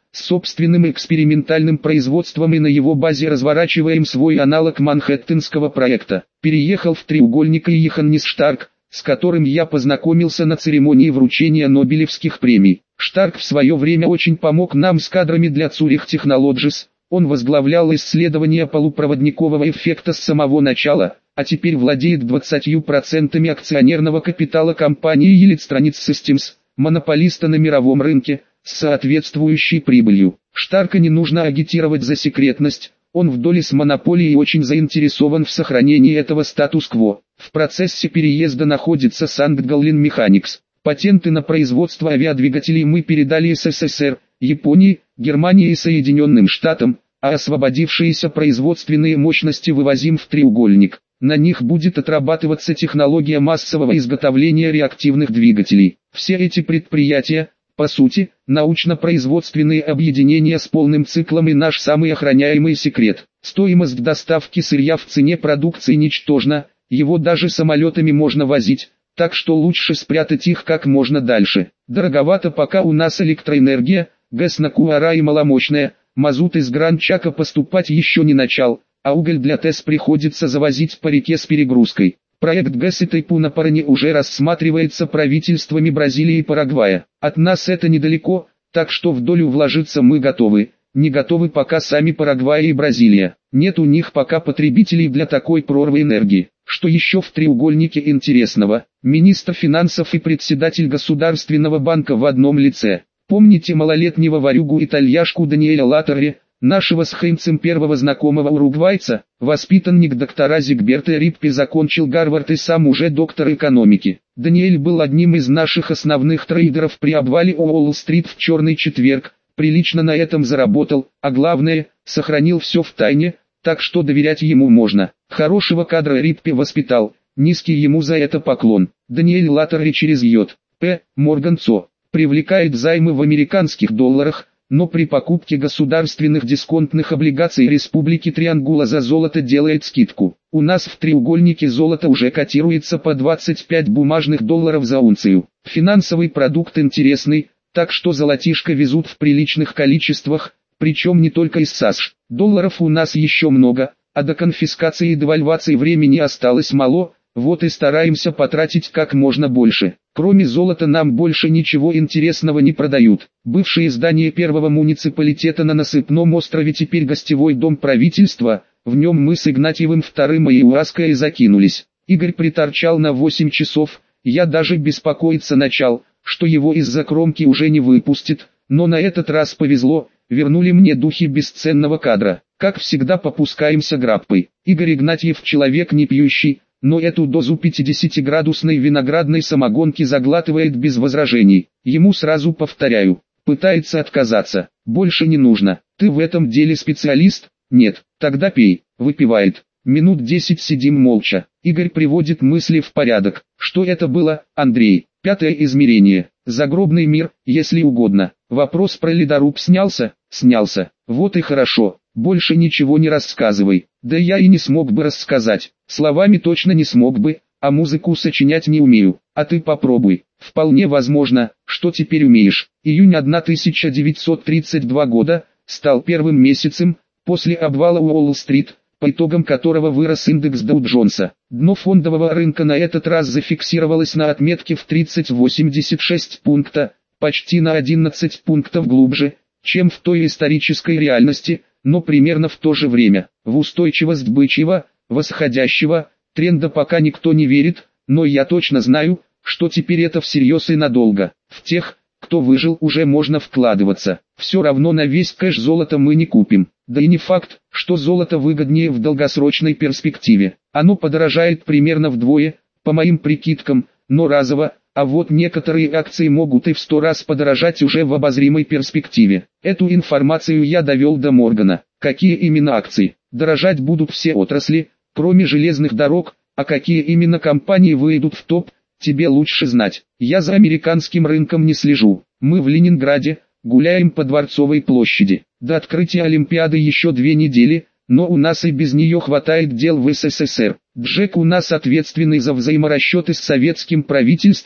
с собственным экспериментальным производством, и на его базе разворачиваем свой аналог Манхэттенского проекта. Переехал в треугольник Йоханнес Штарк, с которым я познакомился на церемонии вручения Нобелевских премий. Штарк в свое время очень помог нам с кадрами для Zurich Technologies. Он возглавлял исследования полупроводникового эффекта с самого начала, а теперь владеет двадцатью процентами акционерного капитала компании Electronics Systems, монополиста на мировом рынке, с соответствующей прибылью. Штарка не нужно агитировать за секретность, он в доле с монополией и очень заинтересован в сохранении этого статус-кво. В процессе переезда находится Sankt-Gallen Mechanics. Патенты на производство авиадвигателей мы передали СССР, Японии, Германии и Соединенным Штатам, а освободившиеся производственные мощности вывозим в треугольник. На них будет отрабатываться технология массового изготовления реактивных двигателей. Все эти предприятия, по сути, научно-производственные объединения с полным циклом и наш самый охраняемый секрет. Стоимость доставки сырья в цене продукции ничтожна, его даже самолетами можно возить, так что лучше спрятать их как можно дальше. Дороговато пока у нас электроэнергия, газ на Куара и маломощная, мазут из Гранд-Чака поступать еще не начал, а уголь для ТЭС приходится завозить по реке с перегрузкой. Проект ГЭС Итайпу на Паране уже рассматривается правительствами Бразилии и Парагвая. От нас это недалеко, так что в долю вложиться мы готовы. Не готовы пока сами Парагвай и Бразилия. Нет у них пока потребителей для такой прорвы энергии. Что еще в треугольнике интересного? Министр финансов и председатель Государственного банка в одном лице. Помните малолетнего ворюгу-итальяшку Даниэля Латтерри, нашего с Хейнцем первого знакомого уругвайца? Воспитанник доктора Зигберта Риппи, закончил Гарвард и сам уже доктор экономики. Даниэль был одним из наших основных трейдеров при обвале Уолл-стрит в черный четверг, прилично на этом заработал, а главное, сохранил все в тайне, так что доверять ему можно. Хорошего кадра Риппи воспитал, низкий ему за это поклон. Даниэль Латтерри через Йод П. Морган Цо привлекает займы в американских долларах, но при покупке государственных дисконтных облигаций Республики Триангула за золото делает скидку. У нас в треугольнике золото уже котируется по двадцать пять бумажных долларов за унцию. Финансовый продукт интересный, так что золотишко везут в приличных количествах, причем не только из САСШ. Долларов у нас еще много, а до конфискации и девальвации времени осталось мало, вот и стараемся потратить как можно больше. Кроме золота нам больше ничего интересного не продают. Бывшее здание первого муниципалитета на Насыпном острове теперь гостевой дом правительства, в нем мы с Игнатьевым вторым и Уаской закинулись. Игорь приторчал на восемь часов, я даже беспокоиться начал, что его из-за кромки уже не выпустит, но на этот раз повезло, вернули мне духи бесценного кадра. Как всегда попускаемся граппой. Игорь Игнатьев человек не пьющий, но эту дозу пятидесятиградусной виноградной самогонки заглатывает без возражений. Ему сразу повторяю, пытается отказаться. Больше не нужно. Ты в этом деле специалист? Нет. Тогда пей. Выпивает. Минут десять сидим молча. Игорь приводит мысли в порядок. Что это было, Андрей? Пятое измерение. Загробный мир, если угодно. Вопрос про ледоруб снялся? Снялся. Вот и хорошо. Больше ничего не рассказывай. Да я и не смог бы рассказать. Словами точно не смог бы, а музыку сочинять не умею. А ты попробуй. Вполне возможно, что теперь умеешь. Июнь тысяча девятьсот тридцать второго года стал первым месяцем после обвала Уолл-стрит, по итогам которого вырос индекс Доу-Джонса. Дно фондового рынка на этот раз зафиксировалось на отметке в тридцать восемьдесят шесть пункта, почти на одиннадцать пунктов глубже, чем в той исторической реальности, но примерно в то же время. В устойчивость бычьего, восходящего тренда пока никто не верит, но я точно знаю, что теперь это всерьез и надолго. В тех, кто выжил, уже можно вкладываться. Все равно на весь кэш золото мы не купим. Да и не факт, что золото выгоднее в долгосрочной перспективе. Оно подорожает примерно вдвое, по моим прикидкам, но разово, а вот некоторые акции могут и в сто раз подорожать уже в обозримой перспективе. Эту информацию я довел до Моргана. Какие именно акции? Дорожать будут все отрасли, кроме железных дорог, а какие именно компании выйдут в топ, тебе лучше знать. Я за американским рынком не слежу. Мы в Ленинграде, гуляем по Дворцовой площади. До открытия Олимпиады еще две недели, но у нас и без нее хватает дел в СССР. Джек у нас ответственный за взаиморасчеты с советским правительством,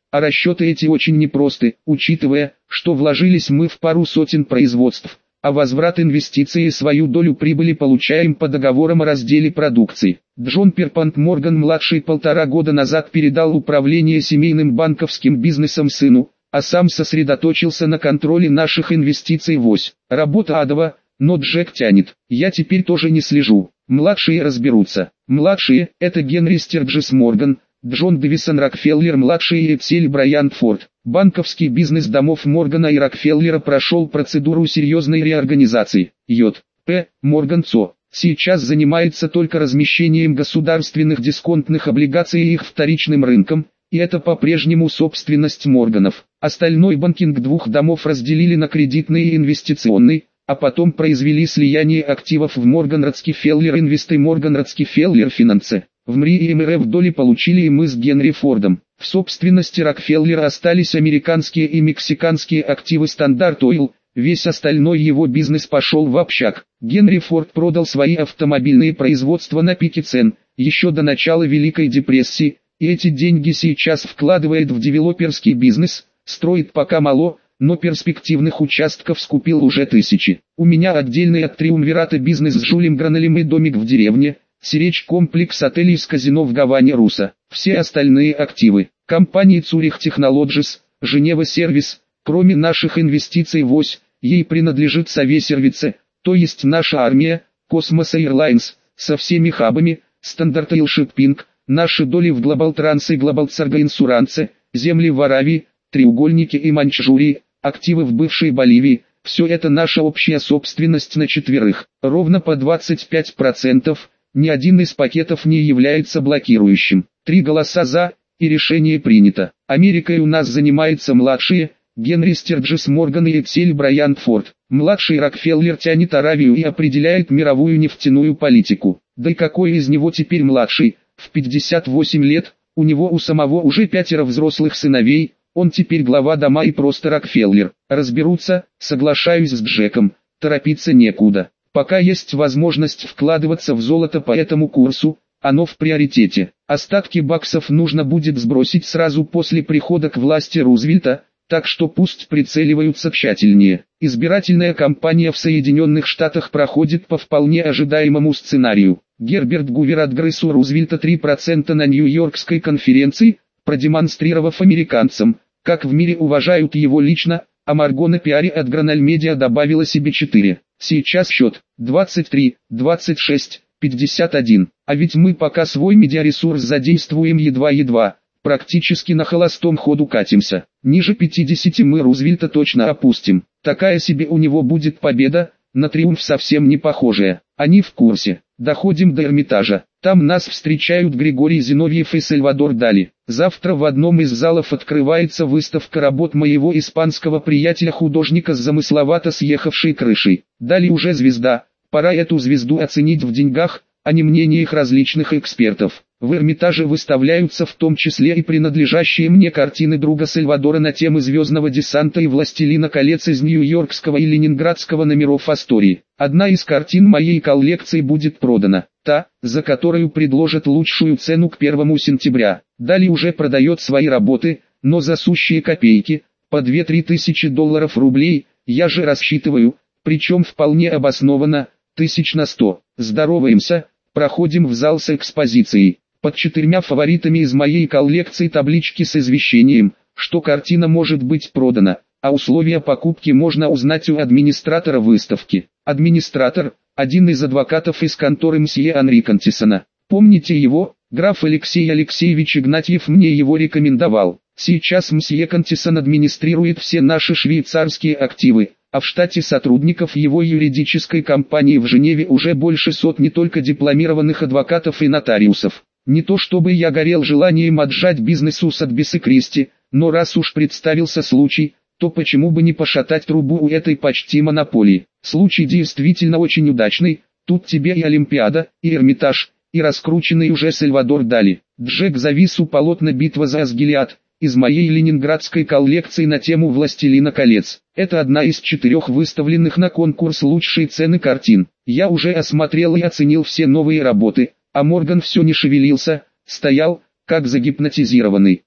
А расчеты эти очень непросты, учитывая, что вложились мы в пару сотен производств, а возврат инвестиций и свою долю прибыли получаем по договорам о разделе продукции. Джон Перпант Морган-младший полтора года назад передал управление семейным банковским бизнесом сыну, а сам сосредоточился на контроле наших инвестиций в ось. Работа адова, но Джек тянет. Я теперь тоже не слежу. Младшие разберутся. Младшие – это Генри Стерджес Морган, Джон Дэвисон Рокфеллер-младший и Этсель Брайант Форд. Банковский бизнес домов Моргана и Рокфеллера прошел процедуру серьезной реорганизации. Йод. П. Морган Цо. Сейчас занимается только размещением государственных дисконтных облигаций и их вторичным рынком, и это по-прежнему собственность Морганов. Остальной банкинг двух домов разделили на кредитный и инвестиционный, а потом произвели слияние активов в Морган Рокфеллер Инвест и Морган Рокфеллер Финансе. В МРИ и МРФ доли получили и мы с Генри Фордом. В собственности Рокфеллера остались американские и мексиканские активы Стандарт Ойл, весь остальной его бизнес пошел в общак. Генри Форд продал свои автомобильные производства на пике цен, еще до начала Великой депрессии, и эти деньги сейчас вкладывает в девелоперский бизнес, строит пока мало, но перспективных участков скупил уже тысячи. У меня отдельный от Триумвирата бизнес с Жюлем Гранелем и домик в деревне, Сиречь комплекс отелей с казино в Гаване Руса. Все остальные активы, компании Цюрих Технологис, Женева Сервис, кроме наших инвестиций в ось, ей принадлежит Совесервице, то есть наша армия, Космос Airlines, со всеми хабами, Стандарт Ойл Шиппинг, наши доли в Глобал Транс и Глобал Царго Инсурансе, земли в Аравии, Треугольнике и Маньчжурии, активы в бывшей Боливии, все это наша общая собственность на четверых, ровно по двадцать пять процентов. Ни один из пакетов не является блокирующим. Три голоса за, и решение принято. Америкой у нас занимаются младшие, Генри Стерджес Морган и Этсель Брайант Форд. Младший Рокфеллер тянет Аравию и определяет мировую нефтяную политику. Да и какой из него теперь младший? В пятьдесят восемь лет, у него у самого уже пятеро взрослых сыновей, он теперь глава дома и просто Рокфеллер. Разберутся, соглашаюсь с Джеком, торопиться некуда. Пока есть возможность вкладываться в золото по этому курсу, оно в приоритете. Остатки баксов нужно будет сбросить сразу после прихода к власти Рузвельта, так что пусть прицеливаются тщательнее. Избирательная кампания в Соединенных Штатах проходит по вполне ожидаемому сценарию. Герберт Гувер отгрыз у Рузвельта три процента на Нью-Йоркской конференции, продемонстрировав американцам, как в мире уважают его лично, а Марго на пиаре от Граналь Медиа добавила себе четыре. Сейчас счет двадцать три, двадцать шесть, пятьдесят один. А ведь мы пока свой медиаресурс задействуем едва-едва, практически на холостом ходу катимся. Ниже пятидесяти мы Рузвельта точно опустим. Такая себе у него будет победа, на триумф совсем не похожая. Они в курсе. Доходим до Эрмитажа. Там нас встречают Григорий Зиновьев и Сальвадор Дали. Завтра в одном из залов открывается выставка работ моего испанского приятеля-художника с замысловато съехавшей крышей. Дали уже звезда, пора эту звезду оценить в деньгах, а не мнениях различных экспертов. В Эрмитаже выставляются в том числе и принадлежащие мне картины друга Сальвадора на темы «Звездного десанта» и «Властелина колец» из Нью-Йоркского и Ленинградского номеров Астории. Одна из картин моей коллекции будет продана, та, за которую предложат лучшую цену к первому сентября. Дали уже продает свои работы, но за сущие копейки, по две-три тысячи долларов рублей, я же рассчитываю, причем вполне обоснованно, тысяч на сто. Здороваемся, проходим в зал с экспозицией. Под четырьмя фаворитами из моей коллекции таблички с извещением, что картина может быть продана, а условия покупки можно узнать у администратора выставки. Администратор – один из адвокатов из конторы мсье Анри Кантисона. Помните его? Граф Алексей Алексеевич Игнатьев мне его рекомендовал. Сейчас мсье Кантисон администрирует все наши швейцарские активы, а в штате сотрудников его юридической компании в Женеве уже больше сотни только дипломированных адвокатов и нотариусов. Не то чтобы я горел желанием отжать бизнес у Сотбис и Кристи, но раз уж представился случай, то почему бы не пошатать трубу у этой почти монополии. Случай действительно очень удачный, тут тебе и Олимпиада, и Эрмитаж, и раскрученный уже Сальвадор Дали. Джек завис у полотна «Битва за Асгилиад» из моей ленинградской коллекции на тему «Властелина колец». Это одна из четырех выставленных на конкурс лучшие цены картин. Я уже осмотрел и оценил все новые работы, а Морган все не шевелился, стоял, как загипнотизированный.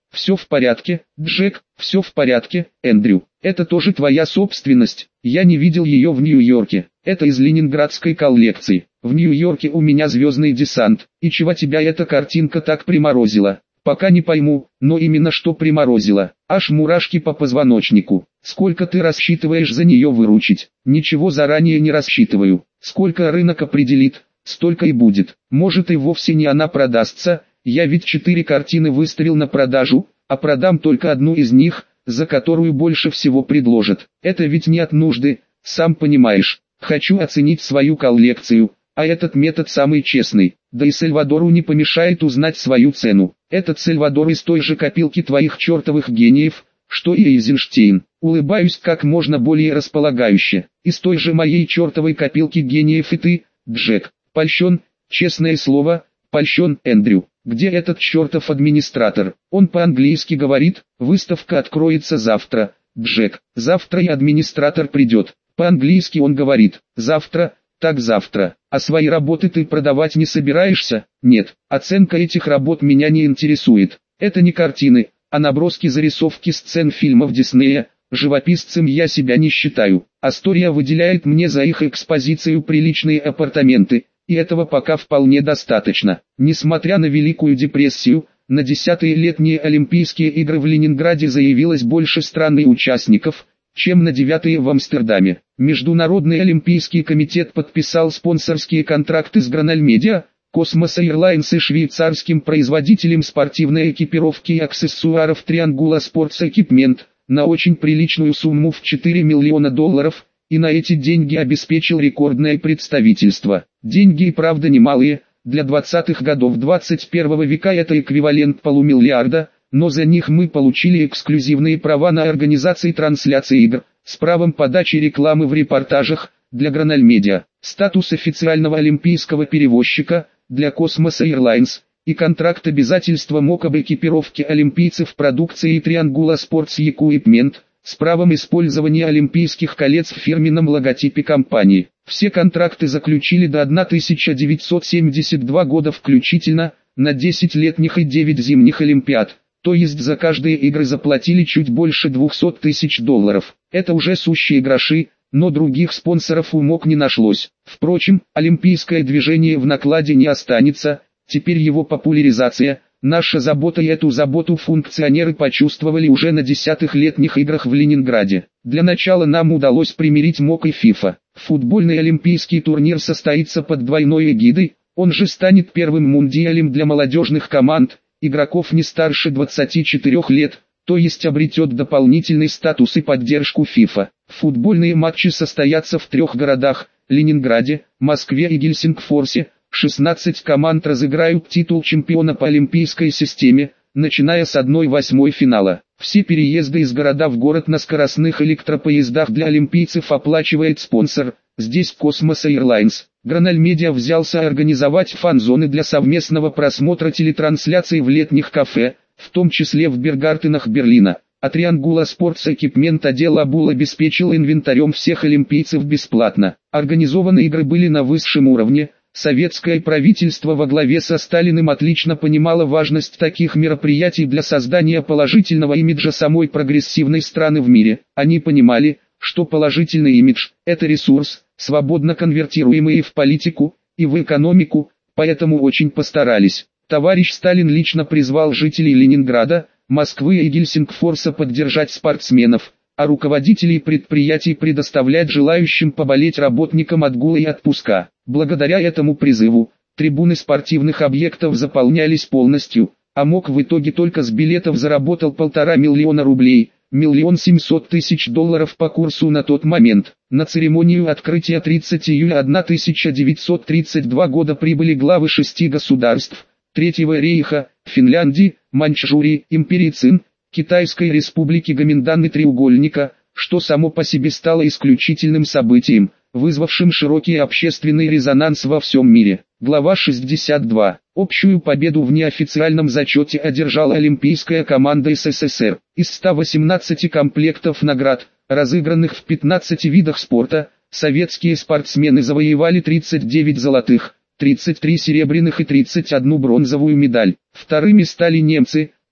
Все в порядке, Джек, все в порядке, Эндрю. Это тоже твоя собственность. Я не видел ее в Нью-Йорке. Это из ленинградской коллекции. В Нью-Йорке у меня звездный десант. И чего тебя эта картинка так приморозила? Пока не пойму, но именно что приморозила. Аж мурашки по позвоночнику. Сколько ты рассчитываешь за нее выручить? Ничего заранее не рассчитываю. Сколько рынок определит, столько и будет. Может и вовсе не она продастся. Я ведь четыре картины выставил на продажу, а продам только одну из них, за которую больше всего предложат. Это ведь не от нужды, сам понимаешь. Хочу оценить свою коллекцию, а этот метод самый честный. Да и Сальвадору не помешает узнать свою цену. Этот Сальвадор из той же копилки твоих чертовых гениев, что и Эйзенштейн. Улыбаюсь как можно более располагающе. Из той же моей чертовой копилки гениев и ты, Джек. Польщен, честное слово, польщен, Эндрю. Где этот чертов администратор? Он по-английски говорит, выставка откроется завтра. Джек, завтра и администратор придет. По-английски он говорит, завтра, так завтра. А свои работы ты продавать не собираешься? Нет, оценка этих работ меня не интересует. Это не картины, а наброски зарисовки сцен фильмов Диснея. Живописцем я себя не считаю. Астория выделяет мне за их экспозицию приличные апартаменты. И этого пока вполне достаточно. Несмотря на Великую депрессию, на десятые летние Олимпийские игры в Ленинграде заявилось больше стран и участников, чем на девятые в Амстердаме. Международный Олимпийский комитет подписал спонсорские контракты с Гранальмедиа, Космос Airlines и швейцарским производителем спортивной экипировки и аксессуаров Triangula Sports Equipment на очень приличную сумму в четыре миллиона долларов, и на эти деньги обеспечил рекордное представительство. Деньги и правда немалые, для двадцатых годов двадцать первого века это эквивалент полумиллиарда, но за них мы получили эксклюзивные права на организацию трансляции игр, с правом подачи рекламы в репортажах, для Гранальмедиа, статус официального олимпийского перевозчика, для Космос Airlines, и контракт обязательства МОК об экипировке олимпийцев продукции Triangula Sports Equipment, с правом использования олимпийских колец в фирменном логотипе компании. Все контракты заключили до тысяча девятьсот семьдесят второго года включительно, на десять летних и девять зимних Олимпиад, то есть за каждые игры заплатили чуть больше двухсот тысяч долларов. Это уже сущие гроши, но других спонсоров у МОК не нашлось. Впрочем, олимпийское движение в накладе не останется, теперь его популяризация – наша забота, и эту заботу функционеры почувствовали уже на десятых летних играх в Ленинграде. Для начала нам удалось примирить МОК и ФИФА. Футбольный олимпийский турнир состоится под двойной эгидой, он же станет первым мундиалем для молодежных команд, игроков не старше двадцати четырёх лет, то есть обретет дополнительный статус и поддержку ФИФА. Футбольные матчи состоятся в трех городах – Ленинграде, Москве и Гельсингфорсе. шестнадцать команд разыграют титул чемпиона по олимпийской системе, начиная с одной восьмой финала. Все переезды из города в город на скоростных электропоездах для олимпийцев оплачивает спонсор, здесь Космос Airlines. Гранальмедиа взялся организовать фан-зоны для совместного просмотра телетрансляций в летних кафе, в том числе в Бергартенах Берлина. А Triangula Sports Equipment отдел Абул обеспечил инвентарем всех олимпийцев бесплатно. Организованные игры были на высшем уровне. Советское правительство во главе со Сталиным отлично понимало важность таких мероприятий для создания положительного имиджа самой прогрессивной страны в мире. Они понимали, что положительный имидж – это ресурс, свободно конвертируемый в политику, и в экономику, поэтому очень постарались. Товарищ Сталин лично призвал жителей Ленинграда, Москвы и Гельсингфорса поддержать спортсменов, а руководителей предприятий предоставлять желающим поболеть работникам отгулы и отпуска. Благодаря этому призыву, трибуны спортивных объектов заполнялись полностью, а МОК в итоге только с билетов заработал полтора миллиона рублей, миллион семьсот тысяч долларов по курсу на тот момент. На церемонию открытия тридцатого июля тысяча девятьсот тридцать второго года прибыли главы шести государств, Третьего рейха, Финляндии, Маньчжурии, Империи Цин, Китайской республики Гоминдан и Треугольника, что само по себе стало исключительным событием, вызвавшим широкий общественный резонанс во всем мире. Глава шестьдесят два. Общую победу в неофициальном зачете одержала олимпийская команда СССР. Из ста восемнадцати комплектов наград, разыгранных в пятнадцати видах спорта, советские спортсмены завоевали тридцать девять золотых, тридцать три серебряных и тридцать одну бронзовую медаль. Вторыми стали немцы,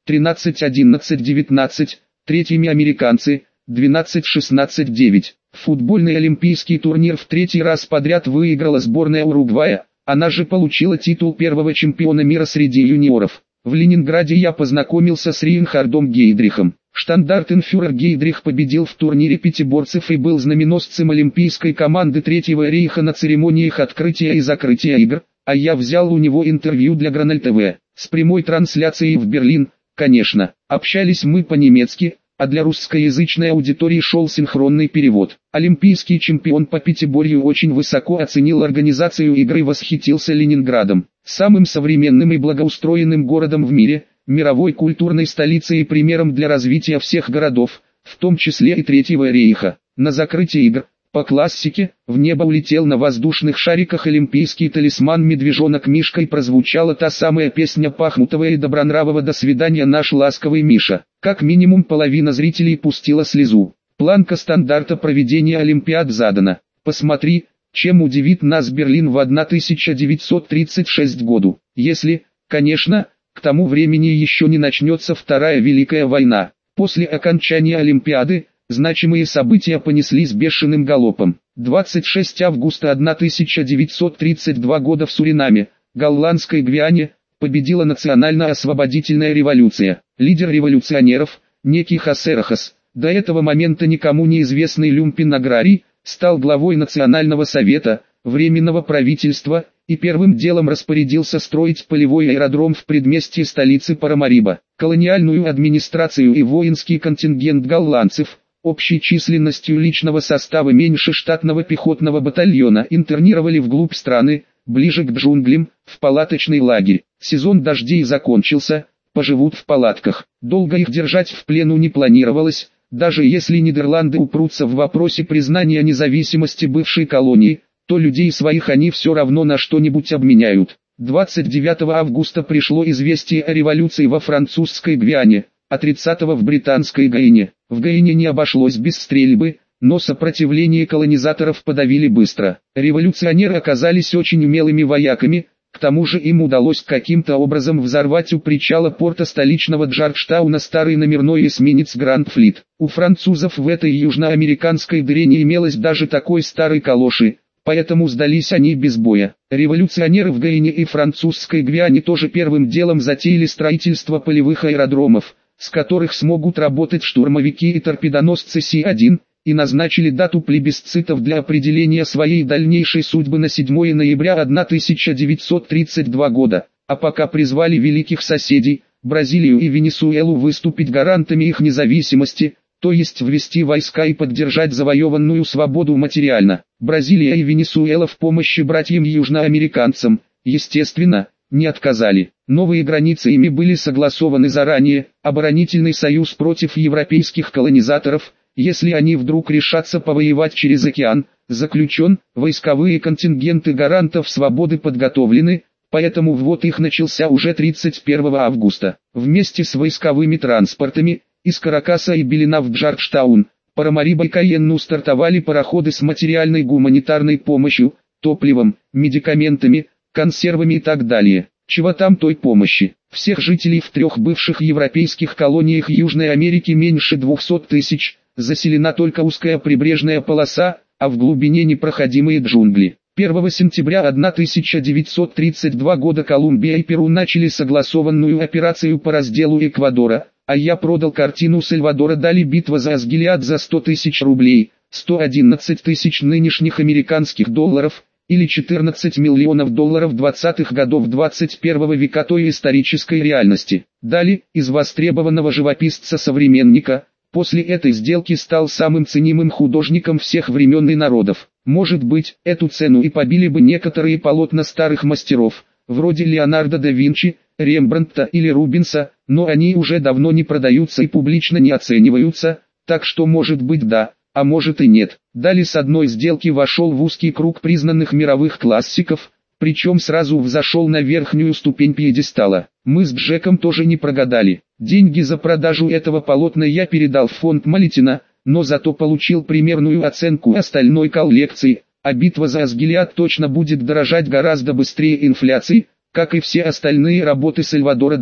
тринадцать одиннадцать девятнадцать, третьими американцы, двенадцать шестнадцать девять. Футбольный олимпийский турнир в третий раз подряд выиграла сборная Уругвая, она же получила титул первого чемпиона мира среди юниоров. В Ленинграде я познакомился с Рейнхардом Гейдрихом. Штандартенфюрер Гейдрих победил в турнире пятиборцев и был знаменосцем олимпийской команды Третьего рейха на церемониях открытия и закрытия игр, а я взял у него интервью для Граналь ТВ, с прямой трансляцией в Берлин, конечно. Общались мы по-немецки, а для русскоязычной аудитории шел синхронный перевод. Олимпийский чемпион по пятиборью очень высоко оценил организацию игры и восхитился Ленинградом, самым современным и благоустроенным городом в мире, мировой культурной столицей и примером для развития всех городов, в том числе и Третьего рейха. На закрытие игр, по классике, в небо улетел на воздушных шариках олимпийский талисман медвежонок Мишка и прозвучала та самая песня Пахмутова и Добронравова «До свидания, наш ласковый Миша». Как минимум половина зрителей пустила слезу. Планка стандарта проведения Олимпиад задана. Посмотри, чем удивит нас Берлин в тысяча девятьсот тридцать шестом году. Если, конечно, к тому времени еще не начнется Вторая Великая война. После окончания Олимпиады, значимые события понеслись бешеным галопом. двадцать шестого августа тысяча девятьсот тридцать второго года в Суринаме, Голландской Гвиане, победила национально-освободительная революция. Лидер революционеров, некий Хосе Рохас, до этого момента никому неизвестный люмпен-аграрий, стал главой Национального совета, Временного правительства, и первым делом распорядился строить полевой аэродром в предместье столицы Парамариба. Колониальную администрацию и воинский контингент голландцев, общей численностью личного состава меньше штатного пехотного батальона, интернировали вглубь страны, ближе к джунглям, в палаточный лагерь. Сезон дождей закончился, поживут в палатках. Долго их держать в плену не планировалось, даже если Нидерланды упрутся в вопросе признания независимости бывшей колонии, то людей своих они все равно на что-нибудь обменяют. двадцать девятого августа пришло известие о революции во французской Гвиане, а тридцатого в британской Гаине. В Гаине не обошлось без стрельбы, но сопротивление колонизаторов подавили быстро. Революционеры оказались очень умелыми вояками, к тому же им удалось каким-то образом взорвать у причала порта столичного Джорджтауна старый номерной эсминец Гранд Флит. У французов в этой южноамериканской дыре не имелось даже такой старой калоши, поэтому сдались они без боя. Революционеры в Гаине и французской Гвиане тоже первым делом затеяли строительство полевых аэродромов, с которых смогут работать штурмовики и торпедоносцы Си один, и назначили дату плебисцитов для определения своей дальнейшей судьбы на седьмое ноября тысяча девятьсот тридцать второго года, а пока призвали великих соседей, Бразилию и Венесуэлу, выступить гарантами их независимости, то есть ввести войска и поддержать завоеванную свободу материально. Бразилия и Венесуэла в помощи братьям-южноамериканцам, естественно, не отказали. Новые границы ими были согласованы заранее, оборонительный союз против европейских колонизаторов, если они вдруг решатся повоевать через океан, заключен, войсковые контингенты гарантов свободы подготовлены, поэтому ввод их начался уже тридцать первого августа. Вместе с войсковыми транспортами, из Каракаса и Белина в Джорджтаун, Парамариба и Кайенну стартовали пароходы с материальной гуманитарной помощью, топливом, медикаментами, консервами и так далее. Чего там той помощи? Всех жителей в трех бывших европейских колониях Южной Америки меньше двухсот тысяч, заселена только узкая прибрежная полоса, а в глубине непроходимые джунгли. первого сентября тысяча девятьсот тридцать второго года Колумбия и Перу начали согласованную операцию по разделу Эквадора, а я продал картину Сальвадора Дали «Битва за Асгилиад» за сто тысяч рублей, сто одиннадцать тысяч нынешних американских долларов, или четырнадцать миллионов долларов двадцатых годов двадцать первого века той исторической реальности. Дали, из востребованного живописца-современника, после этой сделки стал самым ценимым художником всех времен и народов. Может быть, эту цену и побили бы некоторые полотна старых мастеров, вроде Леонардо да Винчи, Рембрандта или Рубенса, но они уже давно не продаются и публично не оцениваются, так что может быть да, а может и нет. Дали с одной сделки вошел в узкий круг признанных мировых классиков, причем сразу взошел на верхнюю ступень пьедестала. Мы с Джеком тоже не прогадали. Деньги за продажу этого полотна я передал в фонд Малетина, но зато получил примерную оценку остальной коллекции, а битва за Асгилиад точно будет дорожать гораздо быстрее инфляции, как и все остальные работы Сальвадора Дали.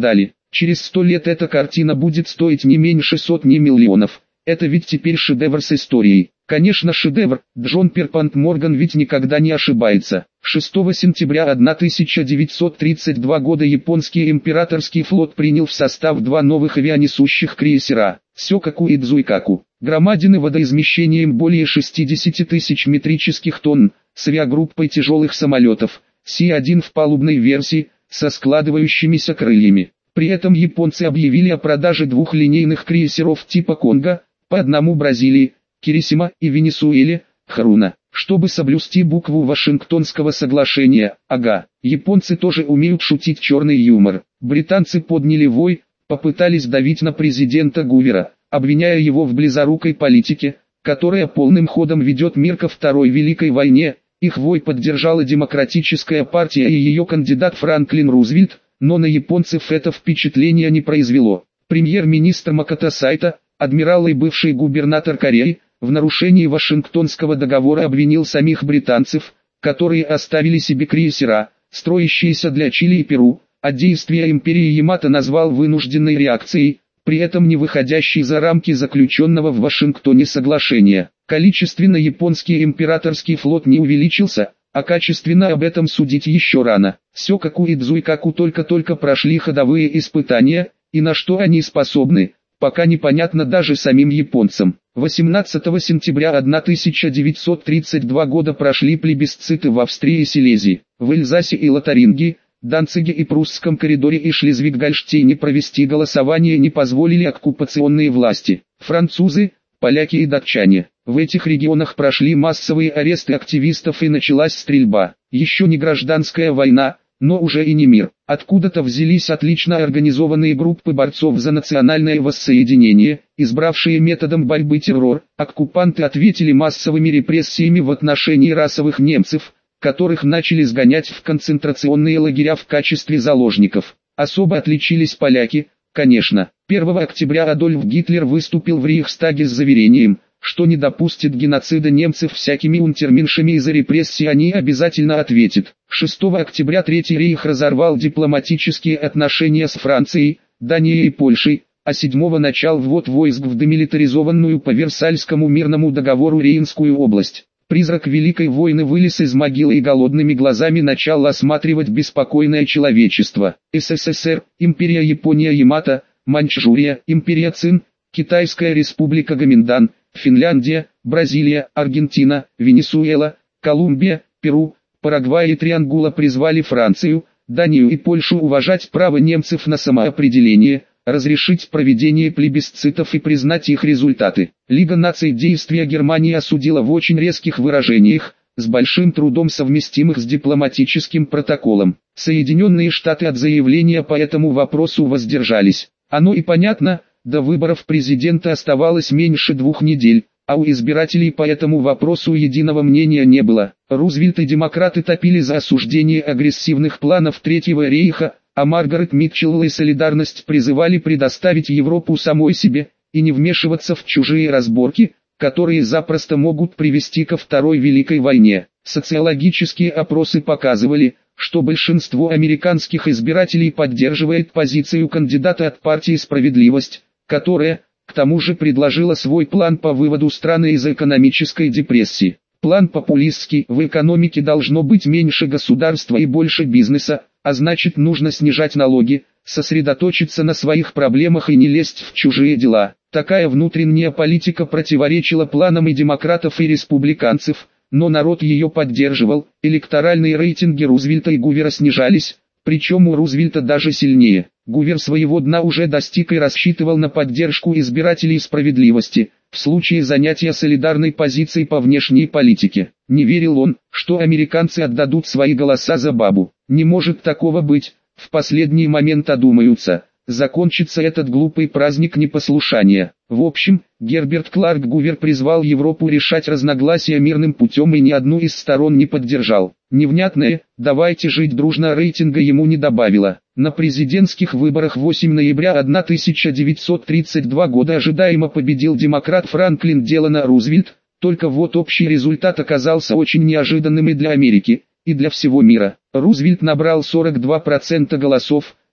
Через сто лет эта картина будет стоить не меньше сотни миллионов. Это ведь теперь шедевр с историей. Конечно, шедевр, Джон Перпант Морган ведь никогда не ошибается. шестого сентября тысяча девятьсот тридцать второго года японский императорский флот принял в состав два новых авианесущих крейсера Сёкаку и Дзуйкаку. Громадины водоизмещением более шестидесяти тысяч метрических тонн, с авиагруппой тяжелых самолетов Си один в палубной версии, со складывающимися крыльями. При этом японцы объявили о продаже двух линейных крейсеров типа Конго, по одному Бразилии, Кирисима, и Венесуэле, Харуна. Чтобы соблюсти букву Вашингтонского соглашения, ага, японцы тоже умеют шутить черный юмор. Британцы подняли вой, попытались давить на президента Гувера, обвиняя его в близорукой политике, которая полным ходом ведет мир ко Второй Великой войне. Их вой поддержала Демократическая партия и ее кандидат Франклин Рузвельт, но на японцев это впечатление не произвело. Премьер-министр Макото Сайто, адмирал и бывший губернатор Кореи, в нарушении Вашингтонского договора обвинил самих британцев, которые оставили себе крейсера, строящиеся для Чили и Перу, а действия империи Ямато назвал вынужденной реакцией, при этом не выходящей за рамки заключенного в Вашингтоне соглашения. Количественно японский императорский флот не увеличился, а качественно об этом судить еще рано. Сёкаку и Дзуйкаку только-только прошли ходовые испытания, и на что они способны, пока непонятно даже самим японцам. восемнадцатого сентября тысяча девятьсот тридцать второго года прошли плебисциты в Австрии и Силезии, в Эльзасе и Лотарингии, Данциге и Прусском коридоре и Шлезвиг-Гольштейне провести голосование не позволили оккупационные власти. Французы, поляки и датчане. В этих регионах прошли массовые аресты активистов и началась стрельба. Еще не гражданская война, но уже и не мир. Откуда-то взялись отлично организованные группы борцов за национальное воссоединение, избравшие методом борьбы террор. Оккупанты ответили массовыми репрессиями в отношении расовых немцев, которых начали сгонять в концентрационные лагеря в качестве заложников. Особо отличились поляки, конечно. первого октября Адольф Гитлер выступил в Рейхстаге с заверением, что не допустит геноцида немцев всякими унтерменшами, и за репрессии они обязательно ответят. шестого октября Третий рейх разорвал дипломатические отношения с Францией, Данией и Польшей, а седьмого начал ввод войск в демилитаризованную по Версальскому мирному договору Рейнскую область. Призрак Великой войны вылез из могилы и голодными глазами начал осматривать беспокойное человечество. СССР, Империя Япония Ямато, Маньчжурия, Империя Цин, Китайская республика Гоминдан, Финляндия, Бразилия, Аргентина, Венесуэла, Колумбия, Перу, Парагвай и Триангула призвали Францию, Данию и Польшу уважать право немцев на самоопределение, разрешить проведение плебисцитов и признать их результаты. Лига наций действия Германии осудила в очень резких выражениях, с большим трудом совместимых с дипломатическим протоколом. Соединенные Штаты от заявления по этому вопросу воздержались. Оно и понятно, до выборов президента оставалось меньше двух недель, а у избирателей по этому вопросу единого мнения не было. Рузвельт и демократы топили за осуждение агрессивных планов Третьего рейха, а Маргарет Митчелл и Солидарность призывали предоставить Европу самой себе, и не вмешиваться в чужие разборки, которые запросто могут привести ко Второй Великой войне. Социологические опросы показывали, что большинство американских избирателей поддерживает позицию кандидата от партии «Справедливость», которая, к тому же, предложила свой план по выводу страны из экономической депрессии. План популистский: в экономике должно быть меньше государства и больше бизнеса, а значит нужно снижать налоги, сосредоточиться на своих проблемах и не лезть в чужие дела. Такая внутренняя политика противоречила планам и демократов, и республиканцев, но народ ее поддерживал. Электоральные рейтинги Рузвельта и Гувера снижались, причем у Рузвельта даже сильнее. Гувер своего дна уже достиг и рассчитывал на поддержку избирателей «Справедливости» в случае занятия солидарной позиции по внешней политике. Не верил он, что американцы отдадут свои голоса за бабу. Не может такого быть, в последний момент одумаются. Закончится этот глупый праздник непослушания. В общем, Герберт Кларк Гувер призвал Европу решать разногласия мирным путем и ни одну из сторон не поддержал. Невнятное «давайте жить дружно» рейтинга ему не добавило. На президентских выборах восьмого ноября тысяча девятьсот тридцать второго года ожидаемо победил демократ Франклин Делано Рузвельт, только вот общий результат оказался очень неожиданным и для Америки, и для всего мира. Рузвельт набрал сорок два процента голосов,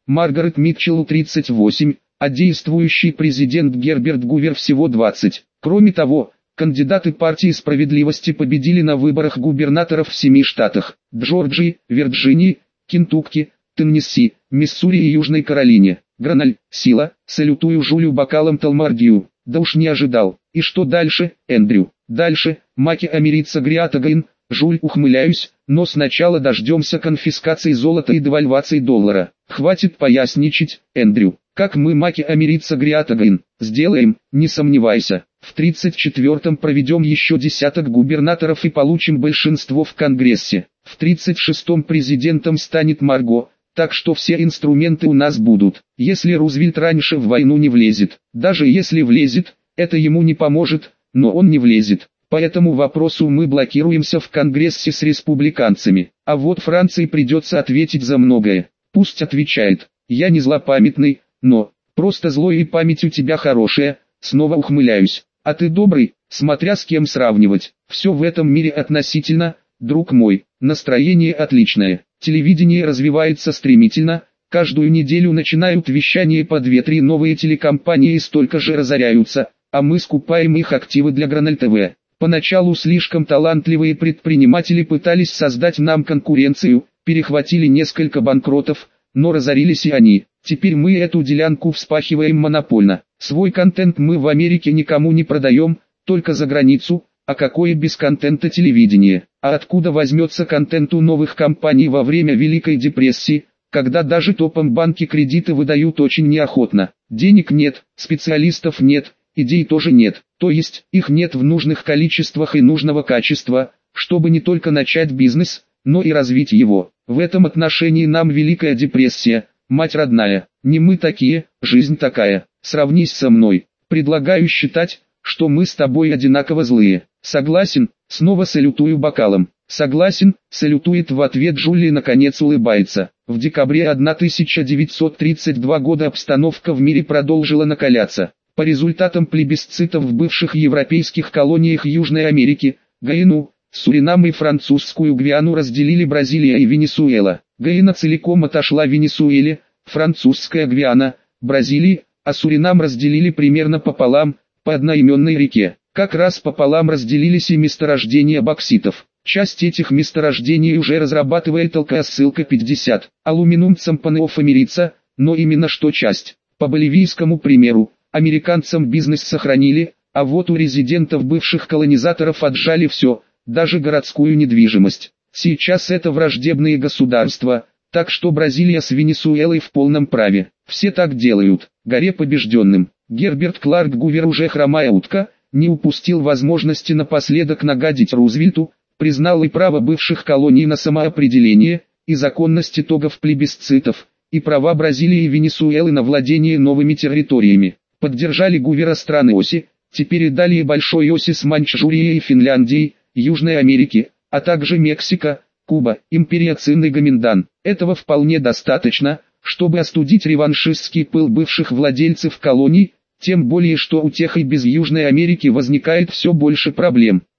Маргарет Митчеллу тридцать восемь, а действующий президент Герберт Гувер всего двадцать. Кроме того, кандидаты партии справедливости победили на выборах губернаторов в семи штатах: Джорджии, Вирджинии, Кентукки, Теннесси, Миссури и Южной Каролине. Граналь, сила, салютую Жулю бокалом Талмардию. Да уж не ожидал. И что дальше, Эндрю? Дальше, маки америца Гриатагайн, Жуль, ухмыляюсь, но сначала дождемся конфискации золота и девальвации доллара. Хватит поясничать, Эндрю. Как мы маки америца Гриатагайн сделаем, не сомневайся. В тридцать четвёртом проведем еще десяток губернаторов и получим большинство в Конгрессе. В тридцать шестом президентом станет Марго, так что все инструменты у нас будут. Если Рузвельт раньше в войну не влезет, даже если влезет, это ему не поможет, но он не влезет. По этому вопросу мы блокируемся в Конгрессе с республиканцами. А вот Франции придется ответить за многое. Пусть отвечает. Я не злопамятный, но просто злой и память у тебя хорошая. Снова ухмыляюсь. А ты добрый, смотря с кем сравнивать. Все в этом мире относительно, друг мой. Настроение отличное. Телевидение развивается стремительно. Каждую неделю начинают вещание по две-три новые телекомпании и столько же разоряются, а мы скупаем их активы для Граналь ТВ. Поначалу слишком талантливые предприниматели пытались создать нам конкуренцию, перехватили несколько банкротов, но разорились и они. Теперь мы эту делянку вспахиваем монопольно. Свой контент мы в Америке никому не продаем, только за границу. А какое без контента телевидение? А откуда возьмется контент у новых компаний во время Великой депрессии, когда даже топам банки кредиты выдают очень неохотно? Денег нет, специалистов нет, идей тоже нет. То есть, их нет в нужных количествах и нужного качества, чтобы не только начать бизнес, но и развить его. В этом отношении нам Великая депрессия, мать родная. Не мы такие, жизнь такая. Сравнись со мной. Предлагаю считать, что мы с тобой одинаково злые. Согласен, снова салютую бокалом. Согласен, салютует в ответ Жюли и наконец улыбается. В декабре тысяча девятьсот тридцать второго года обстановка в мире продолжила накаляться. По результатам плебисцитов в бывших европейских колониях Южной Америки, Гайану, Суринам и французскую Гвиану разделили Бразилия и Венесуэла. Гайана целиком отошла Венесуэле, французская Гвиана, Бразилии, а Суринам разделили примерно пополам, по одноименной реке. Как раз пополам разделились и месторождения бокситов. Часть этих месторождений уже разрабатывает ЛКС-ссылка пятьдесят. Алуминум цампанеоф америца, но именно что часть. По боливийскому примеру, американцам бизнес сохранили, а вот у резидентов бывших колонизаторов отжали все, даже городскую недвижимость. Сейчас это враждебные государства, так что Бразилия с Венесуэлой в полном праве. Все так делают. Горе побежденным. Герберт Кларк Гувер, уже хромая утка, не упустил возможности напоследок нагадить Рузвельту, признал и право бывших колоний на самоопределение, и законность итогов плебисцитов, и права Бразилии и Венесуэлы на владение новыми территориями. Поддержали Гувера страны оси, теперь и далее большой оси с Маньчжурией и Финляндией, Южной Америки, а также Мексика, Куба, империя Цин и Гоминдан. Этого вполне достаточно, чтобы остудить реваншистский пыл бывших владельцев колоний, тем более что у тех и без Южной Америки возникает все больше проблем.